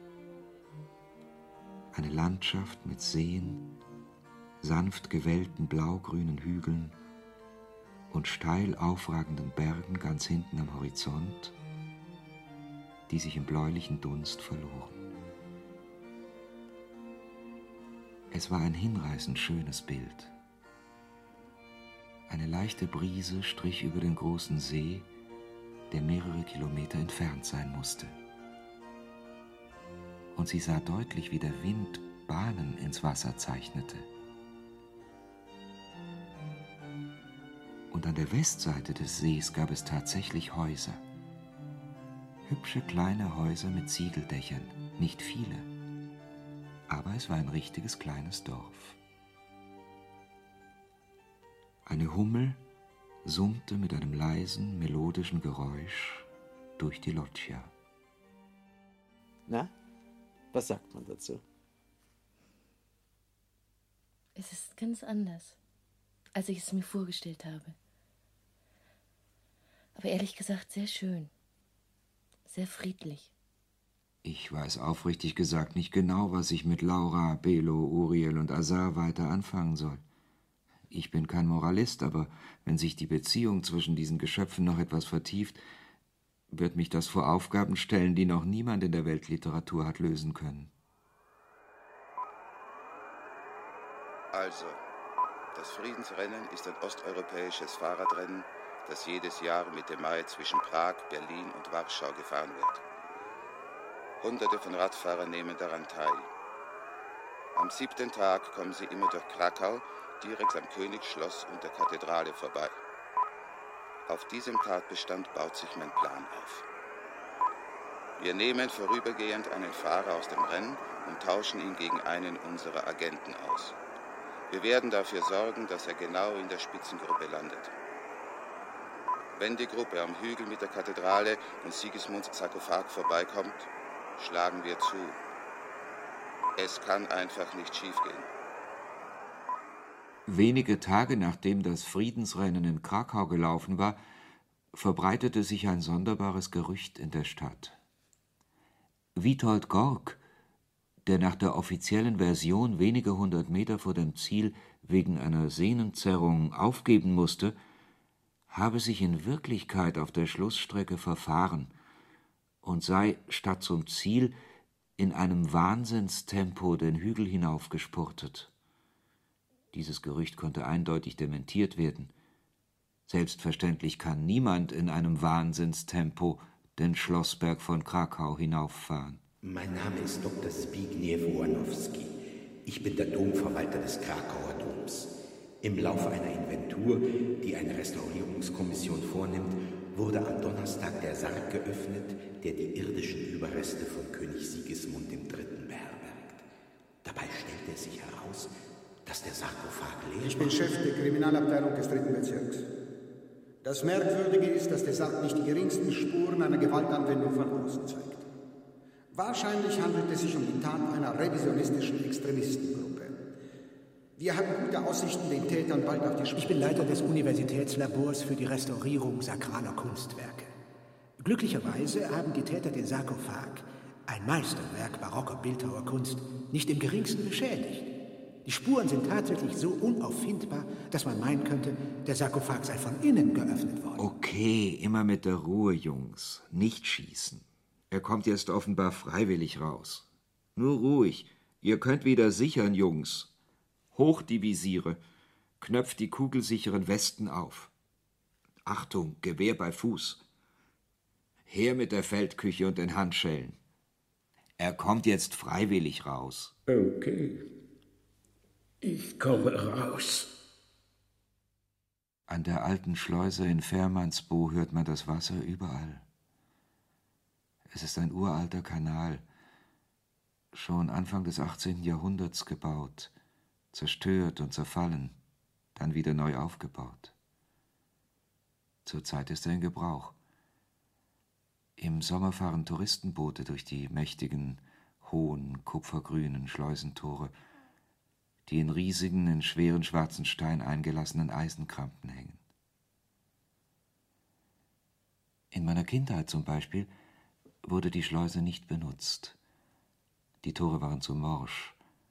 Eine Landschaft mit Seen, sanft gewellten blaugrünen Hügeln und steil aufragenden Bergen ganz hinten am Horizont, die sich im bläulichen Dunst verloren. Es war ein hinreißend schönes Bild. Eine leichte Brise strich über den großen See, der mehrere Kilometer entfernt sein musste. Und sie sah deutlich, wie der Wind Bahnen ins Wasser zeichnete. Und an der Westseite des Sees gab es tatsächlich Häuser. Hübsche kleine Häuser mit Ziegeldächern, nicht viele. Aber es war ein richtiges kleines Dorf. Eine Hummel summte mit einem leisen, melodischen Geräusch durch die Loggia. Na? Was sagt man dazu? Es ist ganz anders, als ich es mir vorgestellt habe. Aber ehrlich gesagt sehr schön. Sehr friedlich. Ich weiß aufrichtig gesagt nicht genau, was ich mit Laura, Belo, Uriel und Azar weiter anfangen soll. Ich bin kein Moralist, aber wenn sich die Beziehung zwischen diesen Geschöpfen noch etwas vertieft, wird mich das vor Aufgaben stellen, die noch niemand in der Weltliteratur hat lösen können. Also, das Friedensrennen ist ein osteuropäisches Fahrradrennen, das jedes Jahr Mitte Mai zwischen Prag, Berlin und Warschau gefahren wird. Hunderte von Radfahrern nehmen daran teil. Am siebten Tag kommen sie immer durch Krakau, direkt am Königsschloss und der Kathedrale vorbei. Auf diesem Tatbestand baut sich mein Plan auf. Wir nehmen vorübergehend einen Fahrer aus dem Rennen und tauschen ihn gegen einen unserer Agenten aus. Wir werden dafür sorgen, dass er genau in der Spitzengruppe landet. Wenn die Gruppe am Hügel mit der Kathedrale und Sigismunds Sarkophag vorbeikommt, schlagen wir zu. Es kann einfach nicht schiefgehen. Wenige Tage nachdem das Friedensrennen in Krakau gelaufen war, verbreitete sich ein sonderbares Gerücht in der Stadt. Witold Gork, der nach der offiziellen Version wenige hundert Meter vor dem Ziel wegen einer Sehnenzerrung aufgeben musste, habe sich in Wirklichkeit auf der Schlussstrecke verfahren und sei statt zum Ziel in einem Wahnsinnstempo den Hügel hinaufgespurtet. Dieses Gerücht konnte eindeutig dementiert werden. Selbstverständlich kann niemand in einem Wahnsinnstempo den Schlossberg von Krakau hinauffahren. Mein Name ist Doktor Zbigniew Wojanowski. Ich bin der Domverwalter des Krakauer Doms. Im Laufe einer Inventur, die eine Restaurierungskommission vornimmt, wurde am Donnerstag der Sarg geöffnet, der die irdischen Überreste von König Sigismund der Dritte beherbergt. Dabei stellte es sich heraus, dass der Sarkophag leer Ich bin Chef der Kriminalabteilung des dritten Bezirks. Das Merkwürdige ist, dass der Sarg nicht die geringsten Spuren einer Gewaltanwendung von außen zeigt. Wahrscheinlich handelt es sich um die Tat einer revisionistischen Extremistengruppe. Wir haben gute Aussichten, den Tätern bald auf die Spur. Ich bin Leiter des Universitätslabors für die Restaurierung sakraler Kunstwerke. Glücklicherweise haben die Täter den Sarkophag, ein Meisterwerk barocker Bildhauerkunst, nicht im geringsten beschädigt. Die Spuren sind tatsächlich so unauffindbar, dass man meinen könnte, der Sarkophag sei von innen geöffnet worden. Okay, immer mit der Ruhe, Jungs. Nicht schießen. Er kommt jetzt offenbar freiwillig raus. Nur ruhig. Ihr könnt wieder sichern, Jungs. Hoch die Visiere. Knöpft die kugelsicheren Westen auf. Achtung, Gewehr bei Fuß. Her mit der Feldküche und den Handschellen. Er kommt jetzt freiwillig raus. Okay. Ich komme raus. An der alten Schleuse in Fährmannsbo hört man das Wasser überall. Es ist ein uralter Kanal, schon Anfang des achtzehnten Jahrhunderts gebaut, zerstört und zerfallen, dann wieder neu aufgebaut. Zurzeit ist er in Gebrauch. Im Sommer fahren Touristenboote durch die mächtigen, hohen, kupfergrünen Schleusentore, die in riesigen, in schweren schwarzen Stein eingelassenen Eisenkrampen hängen. In meiner Kindheit zum Beispiel wurde die Schleuse nicht benutzt. Die Tore waren zu morsch.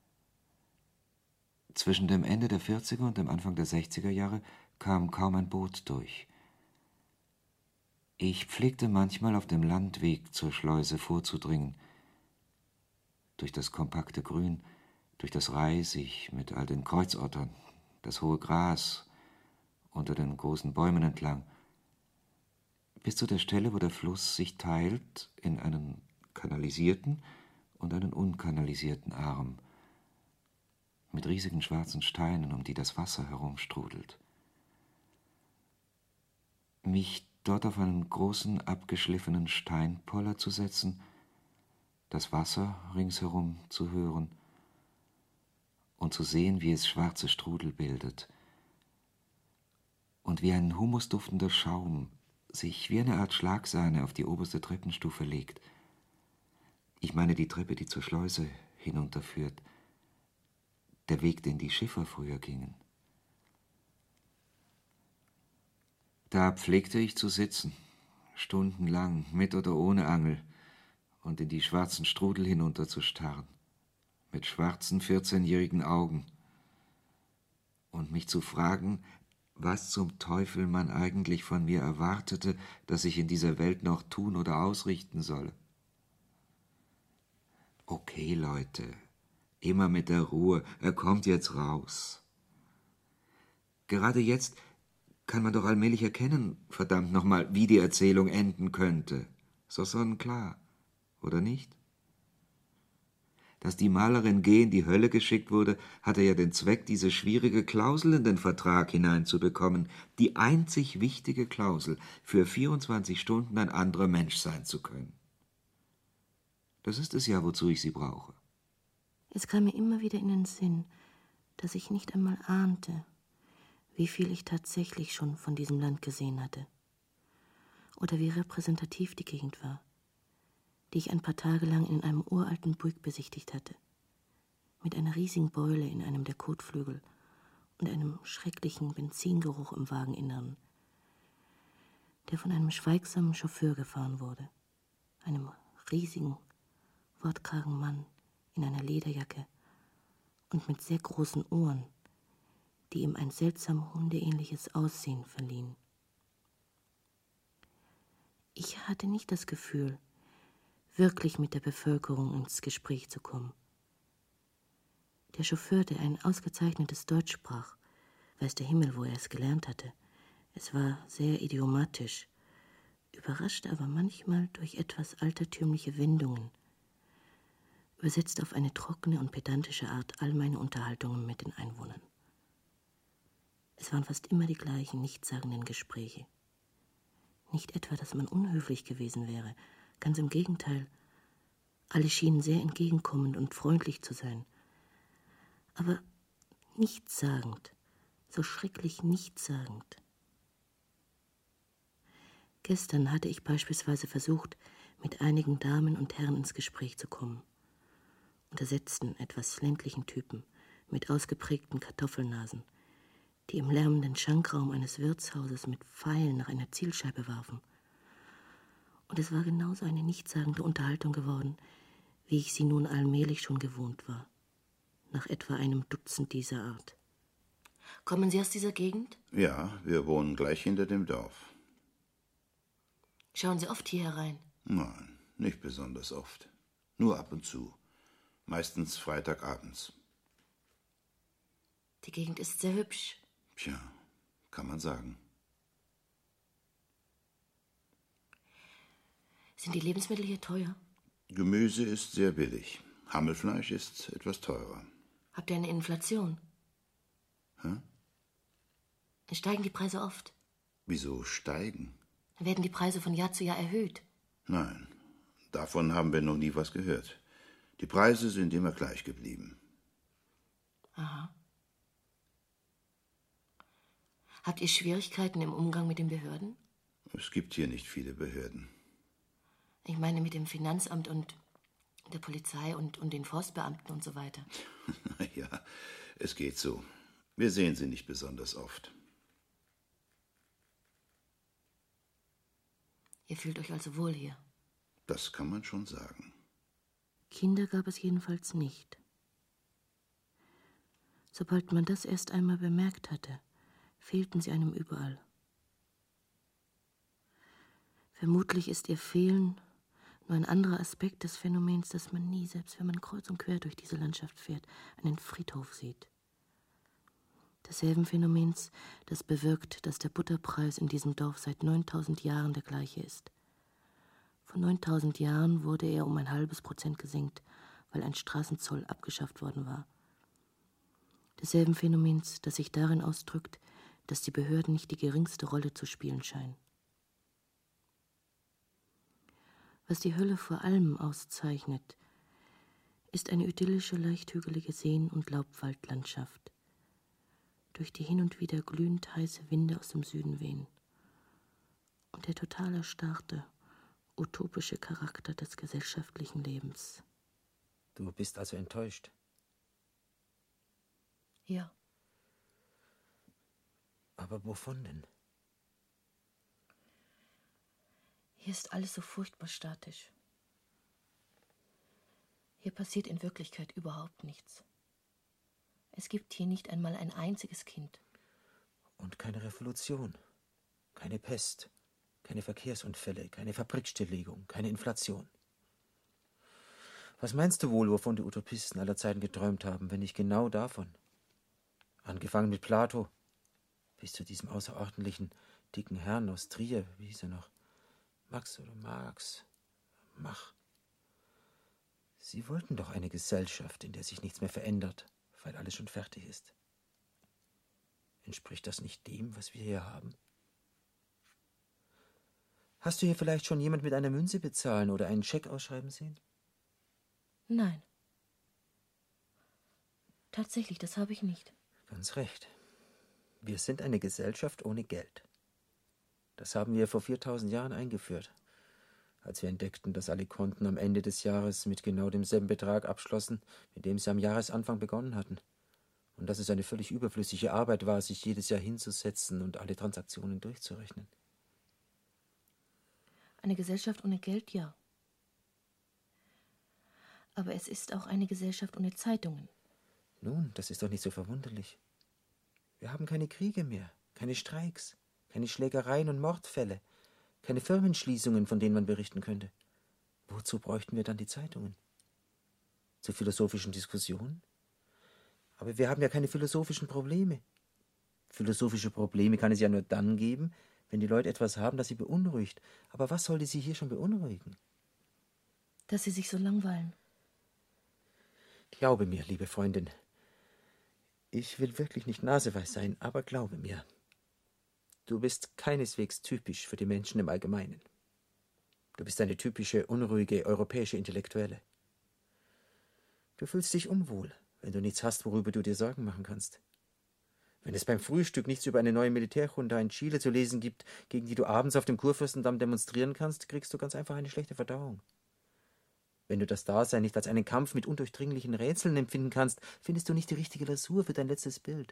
Zwischen dem Ende der vierziger und dem Anfang der sechziger Jahre kam kaum ein Boot durch. Ich pflegte manchmal auf dem Landweg zur Schleuse vorzudringen. Durch das kompakte Grün, durch das Reisig mit all den Kreuzottern, das hohe Gras unter den großen Bäumen entlang, bis zu der Stelle, wo der Fluss sich teilt in einen kanalisierten und einen unkanalisierten Arm, mit riesigen schwarzen Steinen, um die das Wasser herumstrudelt. Mich dort auf einen großen, abgeschliffenen Steinpoller zu setzen, das Wasser ringsherum zu hören und zu sehen, wie es schwarze Strudel bildet und wie ein humusduftender Schaum sich wie eine Art Schlagsahne auf die oberste Treppenstufe legt. Ich meine die Treppe, die zur Schleuse hinunterführt, der Weg, den die Schiffer früher gingen. Da pflegte ich zu sitzen, stundenlang, mit oder ohne Angel, und in die schwarzen Strudel hinunterzustarren, mit schwarzen vierzehnjährigen Augen, und mich zu fragen, was zum Teufel man eigentlich von mir erwartete, dass ich in dieser Welt noch tun oder ausrichten solle. Okay, Leute, immer mit der Ruhe, er kommt jetzt raus. Gerade jetzt kann man doch allmählich erkennen, verdammt nochmal, wie die Erzählung enden könnte. Ist doch sonnenklar, oder nicht? Dass die Malerin G. in die Hölle geschickt wurde, hatte ja den Zweck, diese schwierige Klausel in den Vertrag hineinzubekommen, die einzig wichtige Klausel, für vierundzwanzig Stunden ein anderer Mensch sein zu können. Das ist es ja, wozu ich sie brauche. Es kam mir immer wieder in den Sinn, dass ich nicht einmal ahnte, wie viel ich tatsächlich schon von diesem Land gesehen hatte. oder wie repräsentativ die Gegend war, die ich ein paar Tage lang in einem uralten Buick besichtigt hatte, mit einer riesigen Beule in einem der Kotflügel und einem schrecklichen Benzingeruch im Wageninneren, der von einem schweigsamen Chauffeur gefahren wurde, einem riesigen, wortkargen Mann in einer Lederjacke und mit sehr großen Ohren, die ihm ein seltsam hundeähnliches Aussehen verliehen. Ich hatte nicht das Gefühl, wirklich mit der Bevölkerung ins Gespräch zu kommen. Der Chauffeur, der ein ausgezeichnetes Deutsch sprach, weiß der Himmel, wo er es gelernt hatte. Es war sehr idiomatisch, überraschte aber manchmal durch etwas altertümliche Wendungen, übersetzte auf eine trockene und pedantische Art all meine Unterhaltungen mit den Einwohnern. Es waren fast immer die gleichen nichtssagenden Gespräche. Nicht etwa, dass man unhöflich gewesen wäre, ganz im Gegenteil. Alle schienen sehr entgegenkommend und freundlich zu sein. Aber nichtssagend, so schrecklich nichtssagend. Gestern hatte ich beispielsweise versucht, mit einigen Damen und Herren ins Gespräch zu kommen. Untersetzten, etwas ländlichen Typen mit ausgeprägten Kartoffelnasen, die im lärmenden Schankraum eines Wirtshauses mit Pfeilen nach einer Zielscheibe warfen. Und es war genauso eine nichtssagende Unterhaltung geworden, wie ich sie nun allmählich schon gewohnt war, nach etwa einem Dutzend dieser Art. Kommen Sie aus dieser Gegend? Ja, wir wohnen gleich hinter dem Dorf. Schauen Sie oft hier herein? Nein, nicht besonders oft. Nur ab und zu. Meistens Freitagabends. Die Gegend ist sehr hübsch. Tja, kann man sagen. Sind die Lebensmittel hier teuer? Gemüse ist sehr billig. Hammelfleisch ist etwas teurer. Habt ihr eine Inflation? Hä? Steigen die Preise oft? Wieso steigen? Werden die Preise von Jahr zu Jahr erhöht? Nein, davon haben wir noch nie was gehört. Die Preise sind immer gleich geblieben. Aha. Habt ihr Schwierigkeiten im Umgang mit den Behörden? Es gibt hier nicht viele Behörden. Ich meine mit dem Finanzamt und der Polizei und, und den Forstbeamten und so weiter. Na ja, es geht so. Wir sehen sie nicht besonders oft. Ihr fühlt euch also wohl hier? Das kann man schon sagen. Kinder gab es jedenfalls nicht. Sobald man das erst einmal bemerkt hatte, fehlten sie einem überall. Vermutlich ist ihr Fehlen nur ein anderer Aspekt des Phänomens, dass man nie, selbst wenn man kreuz und quer durch diese Landschaft fährt, einen Friedhof sieht. Desselben Phänomens, das bewirkt, dass der Butterpreis in diesem Dorf seit neuntausend Jahren der gleiche ist. Vor neuntausend Jahren wurde er um ein halbes Prozent gesenkt, weil ein Straßenzoll abgeschafft worden war. Desselben Phänomens, das sich darin ausdrückt, dass die Behörden nicht die geringste Rolle zu spielen scheinen. Was die Hölle vor allem auszeichnet, ist eine idyllische, leicht hügelige Seen- und Laubwaldlandschaft, durch die hin und wieder glühend heiße Winde aus dem Süden wehen, und der total erstarrte, utopische Charakter des gesellschaftlichen Lebens. Du bist also enttäuscht? Ja. Aber wovon denn? Hier ist alles so furchtbar statisch. Hier passiert in Wirklichkeit überhaupt nichts. Es gibt hier nicht einmal ein einziges Kind. Und keine Revolution, keine Pest, keine Verkehrsunfälle, keine Fabrikstilllegung, keine Inflation. Was meinst du wohl, wovon die Utopisten aller Zeiten geträumt haben, wenn nicht genau davon? Angefangen mit Plato, bis zu diesem außerordentlichen, dicken Herrn aus Trier, wie hieß er noch? Max oder Marx? Mach. Sie wollten doch eine Gesellschaft, in der sich nichts mehr verändert, weil alles schon fertig ist. Entspricht das nicht dem, was wir hier haben? Hast du hier vielleicht schon jemand mit einer Münze bezahlen oder einen Scheck ausschreiben sehen? Nein. Tatsächlich, das habe ich nicht. Ganz recht. Wir sind eine Gesellschaft ohne Geld. Das haben wir vor viertausend Jahren eingeführt, als wir entdeckten, dass alle Konten am Ende des Jahres mit genau demselben Betrag abschlossen, mit dem sie am Jahresanfang begonnen hatten. Und dass es eine völlig überflüssige Arbeit war, sich jedes Jahr hinzusetzen und alle Transaktionen durchzurechnen. Eine Gesellschaft ohne Geld, ja. Aber es ist auch eine Gesellschaft ohne Zeitungen. Nun, das ist doch nicht so verwunderlich. Wir haben keine Kriege mehr, keine Streiks, keine Schlägereien und Mordfälle, keine Firmenschließungen, von denen man berichten könnte. Wozu bräuchten wir dann die Zeitungen? Zu philosophischen Diskussionen? Aber wir haben ja keine philosophischen Probleme. Philosophische Probleme kann es ja nur dann geben, wenn die Leute etwas haben, das sie beunruhigt. Aber was sollte sie hier schon beunruhigen? Dass sie sich so langweilen. Glaube mir, liebe Freundin, ich will wirklich nicht naseweis sein, aber glaube mir, du bist keineswegs typisch für die Menschen im Allgemeinen. Du bist eine typische, unruhige, europäische Intellektuelle. Du fühlst dich unwohl, wenn du nichts hast, worüber du dir Sorgen machen kannst. Wenn es beim Frühstück nichts über eine neue Militärjunta in Chile zu lesen gibt, gegen die du abends auf dem Kurfürstendamm demonstrieren kannst, kriegst du ganz einfach eine schlechte Verdauung. Wenn du das Dasein nicht als einen Kampf mit undurchdringlichen Rätseln empfinden kannst, findest du nicht die richtige Lasur für dein letztes Bild.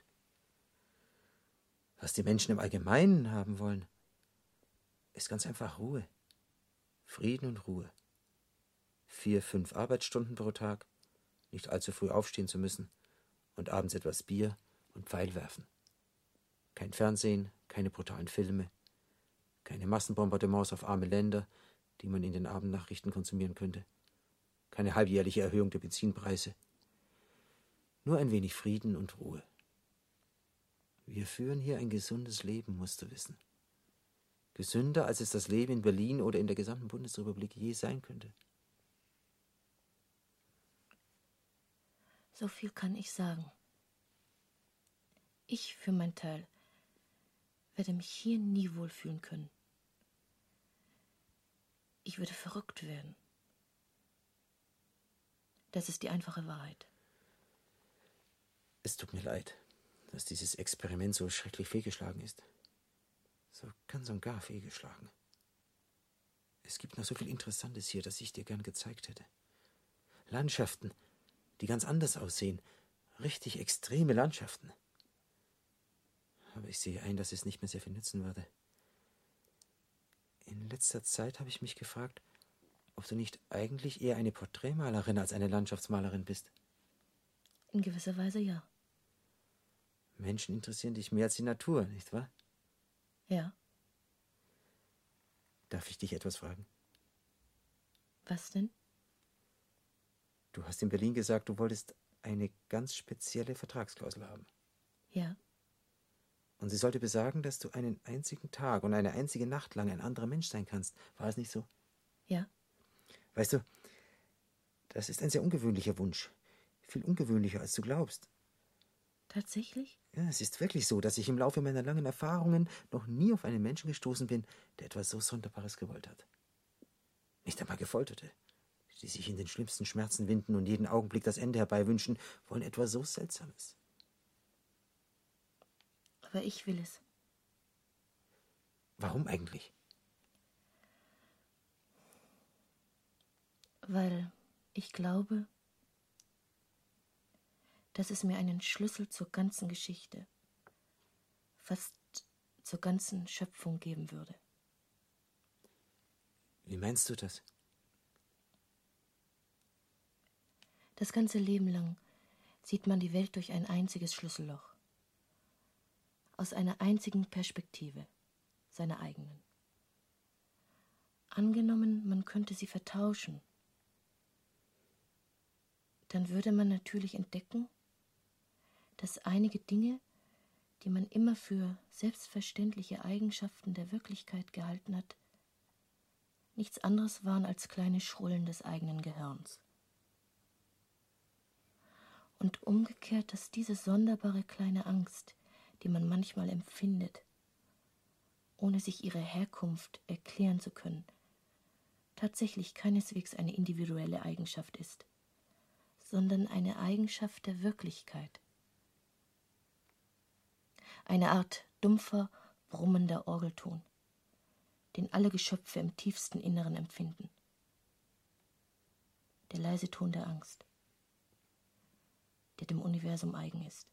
Was die Menschen im Allgemeinen haben wollen, ist ganz einfach Ruhe. Frieden und Ruhe. Vier, fünf Arbeitsstunden pro Tag, nicht allzu früh aufstehen zu müssen und abends etwas Bier und Pfeil werfen. Kein Fernsehen, keine brutalen Filme, keine Massenbombardements auf arme Länder, die man in den Abendnachrichten konsumieren könnte. Keine halbjährliche Erhöhung der Benzinpreise. Nur ein wenig Frieden und Ruhe. Wir führen hier ein gesundes Leben, musst du wissen. Gesünder, als es das Leben in Berlin oder in der gesamten Bundesrepublik je sein könnte. So viel kann ich sagen. Ich für mein Teil werde mich hier nie wohlfühlen können. Ich würde verrückt werden. Das ist die einfache Wahrheit. Es tut mir leid, dass dieses Experiment so schrecklich fehlgeschlagen ist. So ganz und gar fehlgeschlagen. Es gibt noch so viel Interessantes hier, das ich dir gern gezeigt hätte. Landschaften, die ganz anders aussehen. Richtig extreme Landschaften. Aber ich sehe ein, dass es nicht mehr sehr viel nützen würde. In letzter Zeit habe ich mich gefragt, ob du nicht eigentlich eher eine Porträtmalerin als eine Landschaftsmalerin bist. In gewisser Weise ja. Menschen interessieren dich mehr als die Natur, nicht wahr? Ja. Darf ich dich etwas fragen? Was denn? Du hast in Berlin gesagt, du wolltest eine ganz spezielle Vertragsklausel haben. Ja. Und sie sollte besagen, dass du einen einzigen Tag und eine einzige Nacht lang ein anderer Mensch sein kannst. War es nicht so? Ja. Weißt du, das ist ein sehr ungewöhnlicher Wunsch. Viel ungewöhnlicher, als du glaubst. Tatsächlich? Ja, es ist wirklich so, dass ich im Laufe meiner langen Erfahrungen noch nie auf einen Menschen gestoßen bin, der etwas so Sonderbares gewollt hat. Nicht einmal Gefolterte, die sich in den schlimmsten Schmerzen winden und jeden Augenblick das Ende herbeiwünschen, wollen etwas so Seltsames. Aber ich will es. Warum eigentlich? Weil ich glaube, dass es mir einen Schlüssel zur ganzen Geschichte, fast zur ganzen Schöpfung geben würde. Wie meinst du das? Das ganze Leben lang sieht man die Welt durch ein einziges Schlüsselloch. Aus einer einzigen Perspektive, seiner eigenen. Angenommen, man könnte sie vertauschen, dann würde man natürlich entdecken, dass einige Dinge, die man immer für selbstverständliche Eigenschaften der Wirklichkeit gehalten hat, nichts anderes waren als kleine Schrullen des eigenen Gehirns. Und umgekehrt, dass diese sonderbare kleine Angst, die man manchmal empfindet, ohne sich ihre Herkunft erklären zu können, tatsächlich keineswegs eine individuelle Eigenschaft ist, sondern eine Eigenschaft der Wirklichkeit. Eine Art dumpfer, brummender Orgelton, den alle Geschöpfe im tiefsten Inneren empfinden. Der leise Ton der Angst, der dem Universum eigen ist.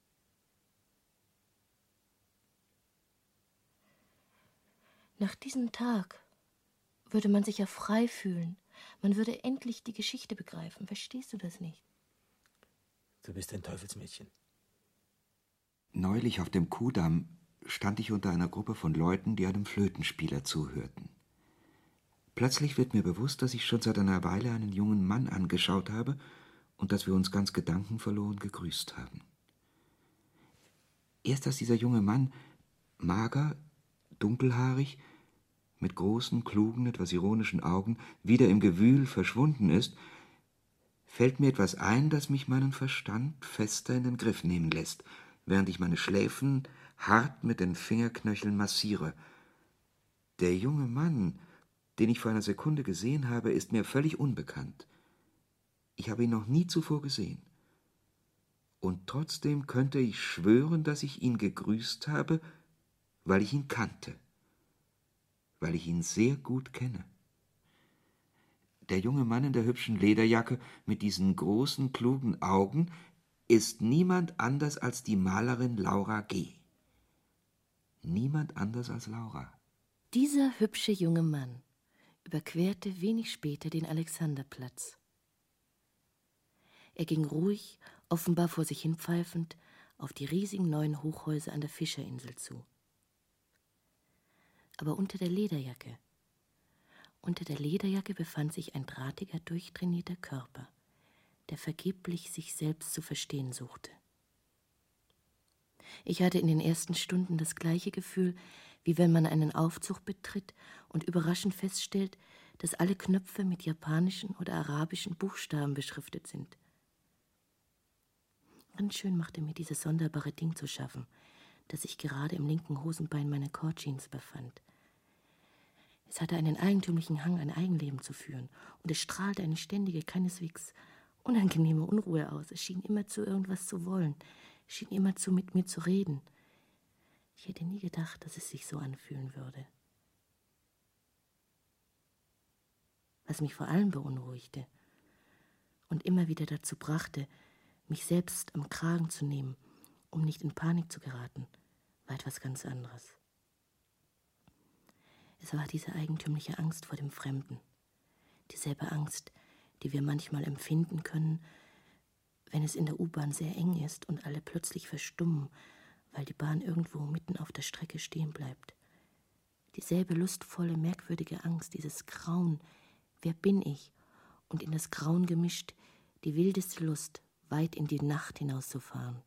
Nach diesem Tag würde man sich ja frei fühlen. Man würde endlich die Geschichte begreifen. Verstehst du das nicht? Du bist ein Teufelsmädchen. Neulich auf dem Kuhdamm stand ich unter einer Gruppe von Leuten, die einem Flötenspieler zuhörten. Plötzlich wird mir bewusst, dass ich schon seit einer Weile einen jungen Mann angeschaut habe und dass wir uns ganz gedankenverloren gegrüßt haben. Erst als dieser junge Mann, mager, dunkelhaarig, mit großen, klugen, etwas ironischen Augen, wieder im Gewühl verschwunden ist, fällt mir etwas ein, das mich meinen Verstand fester in den Griff nehmen lässt, während ich meine Schläfen hart mit den Fingerknöcheln massiere. Der junge Mann, den ich vor einer Sekunde gesehen habe, ist mir völlig unbekannt. Ich habe ihn noch nie zuvor gesehen. Und trotzdem könnte ich schwören, dass ich ihn gegrüßt habe, weil ich ihn kannte, weil ich ihn sehr gut kenne. Der junge Mann in der hübschen Lederjacke mit diesen großen, klugen Augen ist niemand anders als die Malerin Laura G. Niemand anders als Laura. Dieser hübsche junge Mann überquerte wenig später den Alexanderplatz. Er ging ruhig, offenbar vor sich hin pfeifend, auf die riesigen neuen Hochhäuser an der Fischerinsel zu. Aber unter der Lederjacke, unter der Lederjacke befand sich ein drahtiger, durchtrainierter Körper, der vergeblich sich selbst zu verstehen suchte. Ich hatte in den ersten Stunden das gleiche Gefühl, wie wenn man einen Aufzug betritt und überraschend feststellt, dass alle Knöpfe mit japanischen oder arabischen Buchstaben beschriftet sind. Ganz schön machte mir dieses sonderbare Ding zu schaffen, das sich gerade im linken Hosenbein meiner Cord-Jeans befand. Es hatte einen eigentümlichen Hang, ein Eigenleben zu führen, und es strahlte eine ständige, keineswegs unangenehme Unruhe aus. Es schien immerzu irgendwas zu wollen, es schien immerzu mit mir zu reden. Ich hätte nie gedacht, dass es sich so anfühlen würde. Was mich vor allem beunruhigte und immer wieder dazu brachte, mich selbst am Kragen zu nehmen, um nicht in Panik zu geraten, war etwas ganz anderes. Es war diese eigentümliche Angst vor dem Fremden, dieselbe Angst, die wir manchmal empfinden können, wenn es in der U-Bahn sehr eng ist und alle plötzlich verstummen, weil die Bahn irgendwo mitten auf der Strecke stehen bleibt. Dieselbe lustvolle, merkwürdige Angst, dieses Grauen, wer bin ich? Und in das Grauen gemischt, die wildeste Lust, weit in die Nacht hinauszufahren.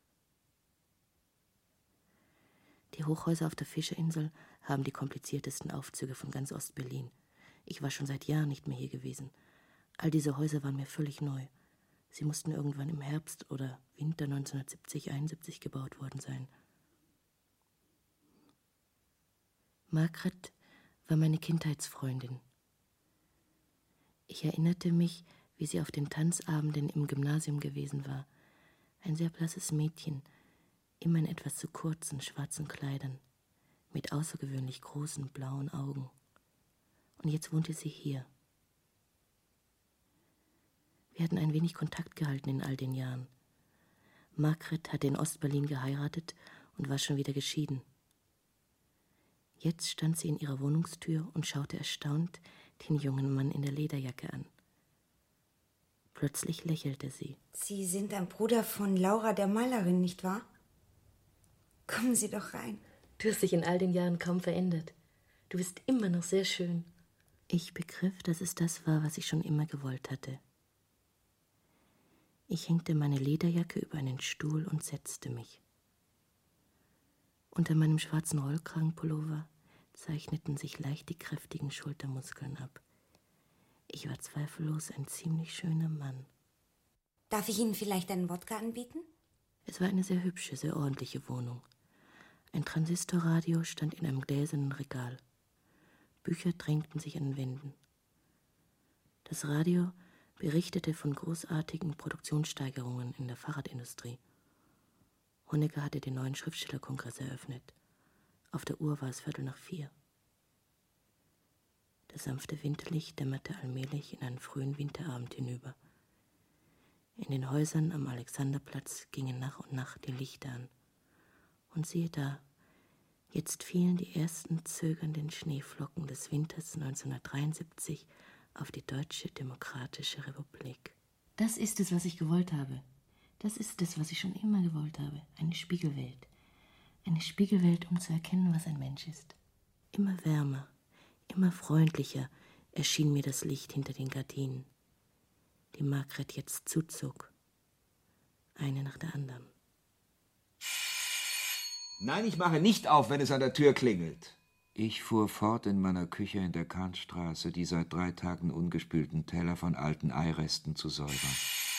Die Hochhäuser auf der Fischerinsel haben die kompliziertesten Aufzüge von ganz Ostberlin. Ich war schon seit Jahren nicht mehr hier gewesen. All diese Häuser waren mir völlig neu. Sie mussten irgendwann im Herbst oder Winter neunzehnhundertsiebzig, einundsiebzig gebaut worden sein. Margret war meine Kindheitsfreundin. Ich erinnerte mich, wie sie auf den Tanzabenden im Gymnasium gewesen war. Ein sehr blasses Mädchen, immer in etwas zu kurzen, schwarzen Kleidern, mit außergewöhnlich großen, blauen Augen. Und jetzt wohnte sie hier. Wir hatten ein wenig Kontakt gehalten in all den Jahren. Margret hatte in Ostberlin geheiratet und war schon wieder geschieden. Jetzt stand sie in ihrer Wohnungstür und schaute erstaunt den jungen Mann in der Lederjacke an. Plötzlich lächelte sie. Sie sind ein Bruder von Laura, der Malerin, nicht wahr? Kommen Sie doch rein. Du hast dich in all den Jahren kaum verändert. Du bist immer noch sehr schön. Ich begriff, dass es das war, was ich schon immer gewollt hatte. Ich hängte meine Lederjacke über einen Stuhl und setzte mich. Unter meinem schwarzen Rollkragenpullover zeichneten sich leicht die kräftigen Schultermuskeln ab. Ich war zweifellos ein ziemlich schöner Mann. Darf ich Ihnen vielleicht einen Wodka anbieten? Es war eine sehr hübsche, sehr ordentliche Wohnung. Ein Transistorradio stand in einem gläsernen Regal. Bücher drängten sich an den Wänden. Das Radio berichtete von großartigen Produktionssteigerungen in der Fahrradindustrie. Honecker hatte den neuen Schriftstellerkongress eröffnet. Auf der Uhr war es Viertel nach vier. Das sanfte Winterlicht dämmerte allmählich in einen frühen Winterabend hinüber. In den Häusern am Alexanderplatz gingen nach und nach die Lichter an. Und siehe da, jetzt fielen die ersten zögernden Schneeflocken des Winters neunzehnhundertdreiundsiebzig auf die Deutsche Demokratische Republik. Das ist es, was ich gewollt habe. Das ist es, was ich schon immer gewollt habe. Eine Spiegelwelt. Eine Spiegelwelt, um zu erkennen, was ein Mensch ist. Immer wärmer, immer freundlicher erschien mir das Licht hinter den Gardinen, die Margret jetzt zuzog, eine nach der anderen. Nein, ich mache nicht auf, wenn es an der Tür klingelt. Ich fuhr fort in meiner Küche in der Kantstraße, die seit drei Tagen ungespülten Teller von alten Eiresten zu säubern.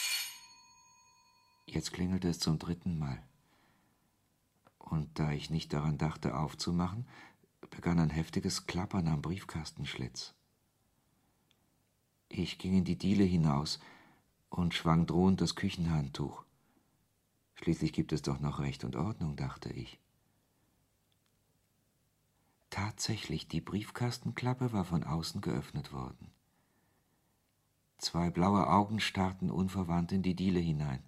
Jetzt klingelte es zum dritten Mal. Und da ich nicht daran dachte, aufzumachen, begann ein heftiges Klappern am Briefkastenschlitz. Ich ging in die Diele hinaus und schwang drohend das Küchenhandtuch. Schließlich gibt es doch noch Recht und Ordnung, dachte ich. Tatsächlich, die Briefkastenklappe war von außen geöffnet worden. Zwei blaue Augen starrten unverwandt in die Diele hinein.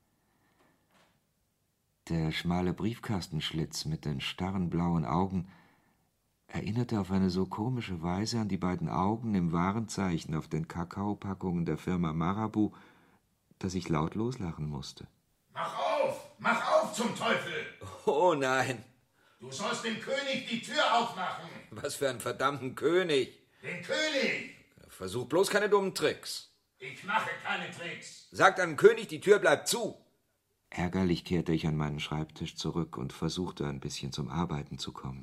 Der schmale Briefkastenschlitz mit den starren blauen Augen erinnerte auf eine so komische Weise an die beiden Augen im Warenzeichen auf den Kakaopackungen der Firma Marabu, dass ich laut loslachen musste. Mach auf! Mach auf zum Teufel! Oh nein! Du sollst dem König die Tür aufmachen! Was für einen verdammten König! Den König! Versuch bloß keine dummen Tricks. Ich mache keine Tricks. Sagt einem König, die Tür bleibt zu. Ärgerlich kehrte ich an meinen Schreibtisch zurück und versuchte ein bisschen zum Arbeiten zu kommen.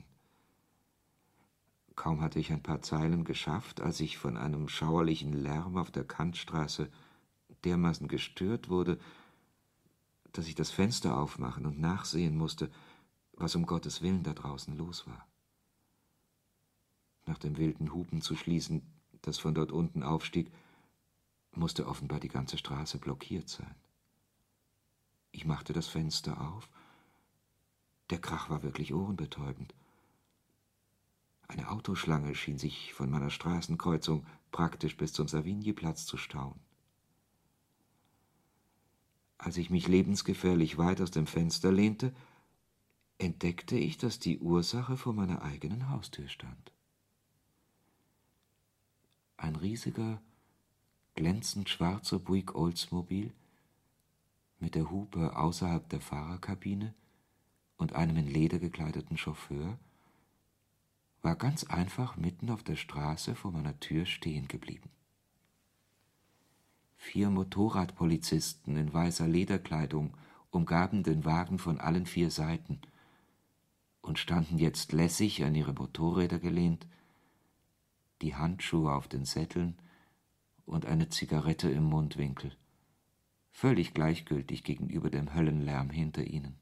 Kaum hatte ich ein paar Zeilen geschafft, als ich von einem schauerlichen Lärm auf der Kantstraße dermaßen gestört wurde, dass ich das Fenster aufmachen und nachsehen musste, was um Gottes Willen da draußen los war. Nach dem wilden Hupen zu schließen, das von dort unten aufstieg, musste offenbar die ganze Straße blockiert sein. Ich machte das Fenster auf. Der Krach war wirklich ohrenbetäubend. Eine Autoschlange schien sich von meiner Straßenkreuzung praktisch bis zum Savignyplatz zu stauen. Als ich mich lebensgefährlich weit aus dem Fenster lehnte, entdeckte ich, dass die Ursache vor meiner eigenen Haustür stand. Ein riesiger, glänzend schwarzer Buick Oldsmobile mit der Hupe außerhalb der Fahrerkabine und einem in Leder gekleideten Chauffeur war ganz einfach mitten auf der Straße vor meiner Tür stehen geblieben. Vier Motorradpolizisten in weißer Lederkleidung umgaben den Wagen von allen vier Seiten und standen jetzt lässig an ihre Motorräder gelehnt, die Handschuhe auf den Sätteln und eine Zigarette im Mundwinkel, völlig gleichgültig gegenüber dem Höllenlärm hinter ihnen.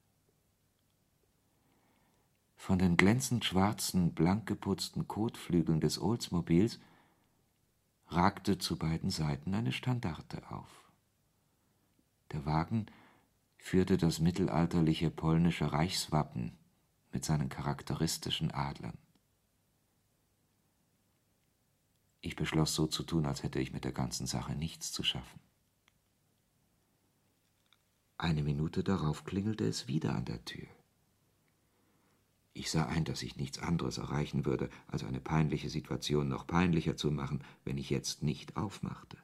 Von den glänzend schwarzen, blank geputzten Kotflügeln des Oldsmobiles ragte zu beiden Seiten eine Standarte auf. Der Wagen führte das mittelalterliche polnische Reichswappen mit seinen charakteristischen Adlern. Ich beschloss, so zu tun, als hätte ich mit der ganzen Sache nichts zu schaffen. Eine Minute darauf klingelte es wieder an der Tür. Ich sah ein, dass ich nichts anderes erreichen würde, als eine peinliche Situation noch peinlicher zu machen, wenn ich jetzt nicht aufmachte.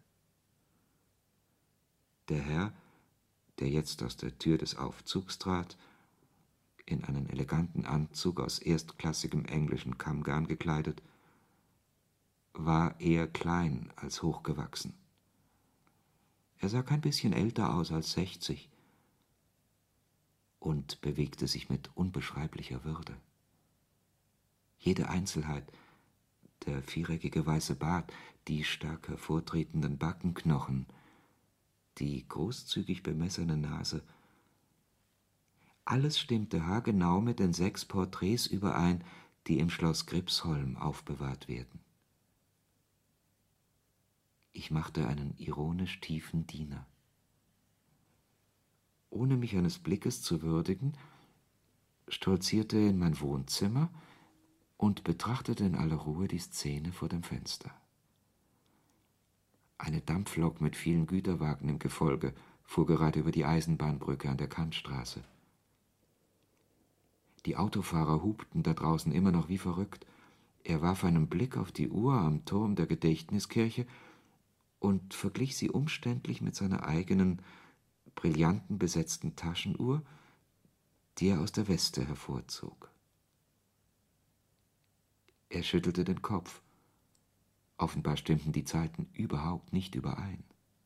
Der Herr, der jetzt aus der Tür des Aufzugs trat, in einen eleganten Anzug aus erstklassigem englischen Kammgarn gekleidet, war eher klein als hochgewachsen. Er sah kein bisschen älter aus als sechzig und bewegte sich mit unbeschreiblicher Würde. Jede Einzelheit, der viereckige weiße Bart, die stark hervortretenden Backenknochen, die großzügig bemessene Nase, alles stimmte haargenau mit den sechs Porträts überein, die im Schloss Gripsholm aufbewahrt werden. Ich machte einen ironisch tiefen Diener. Ohne mich eines Blickes zu würdigen, stolzierte in mein Wohnzimmer und betrachtete in aller Ruhe die Szene vor dem Fenster. Eine Dampflok mit vielen Güterwagen im Gefolge fuhr gerade über die Eisenbahnbrücke an der Kantstraße. Die Autofahrer hupten da draußen immer noch wie verrückt. Er warf einen Blick auf die Uhr am Turm der Gedächtniskirche und verglich sie umständlich mit seiner eigenen, brillanten besetzten Taschenuhr, die er aus der Weste hervorzog. Er schüttelte den Kopf. Offenbar stimmten die Zeiten überhaupt nicht überein.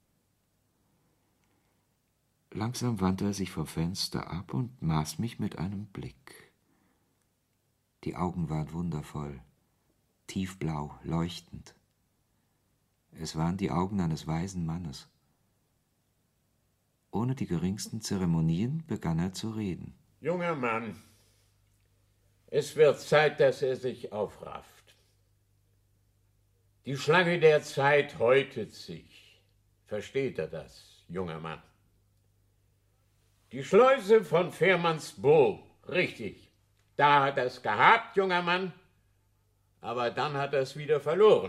Langsam wandte er sich vom Fenster ab und maß mich mit einem Blick. Die Augen waren wundervoll, tiefblau, leuchtend. Es waren die Augen eines weisen Mannes. Ohne die geringsten Zeremonien begann er zu reden. Junger Mann, es wird Zeit, dass er sich aufrafft. Die Schlange der Zeit häutet sich. Versteht er das, junger Mann? Die Schleuse von Fährmannsburg, richtig. Da hat er es gehabt, junger Mann, aber dann hat er es wieder verloren.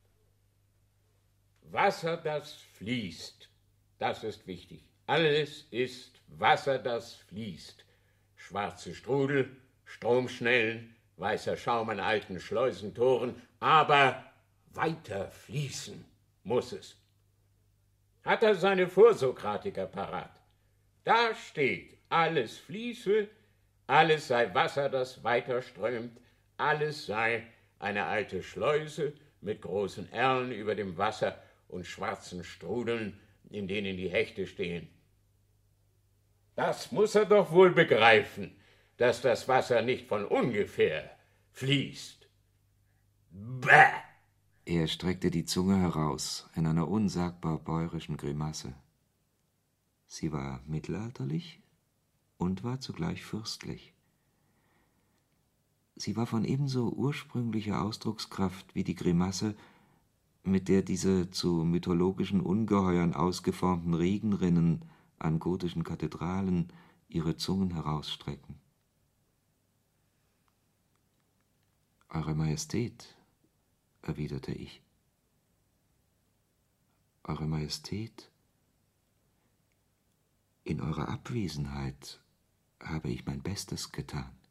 Wasser, das fließt, das ist wichtig. Alles ist Wasser, das fließt. Schwarze Strudel, Stromschnellen, weißer Schaum an alten Schleusentoren, aber weiter fließen muss es. Hat er seine Vorsokratiker parat? Da steht, alles fließe, alles sei Wasser, das weiter strömt, alles sei eine alte Schleuse mit großen Erlen über dem Wasser und schwarzen Strudeln, in denen die Hechte stehen. Das muss er doch wohl begreifen, dass das Wasser nicht von ungefähr fließt. Bäh! Er streckte die Zunge heraus in einer unsagbar bäurischen Grimasse. Sie war mittelalterlich und war zugleich fürstlich. Sie war von ebenso ursprünglicher Ausdruckskraft wie die Grimasse, mit der diese zu mythologischen Ungeheuern ausgeformten Regenrinnen an gotischen Kathedralen ihre Zungen herausstrecken. Eure Majestät, erwiderte ich. Eure Majestät, in eurer Abwesenheit habe ich mein Bestes getan.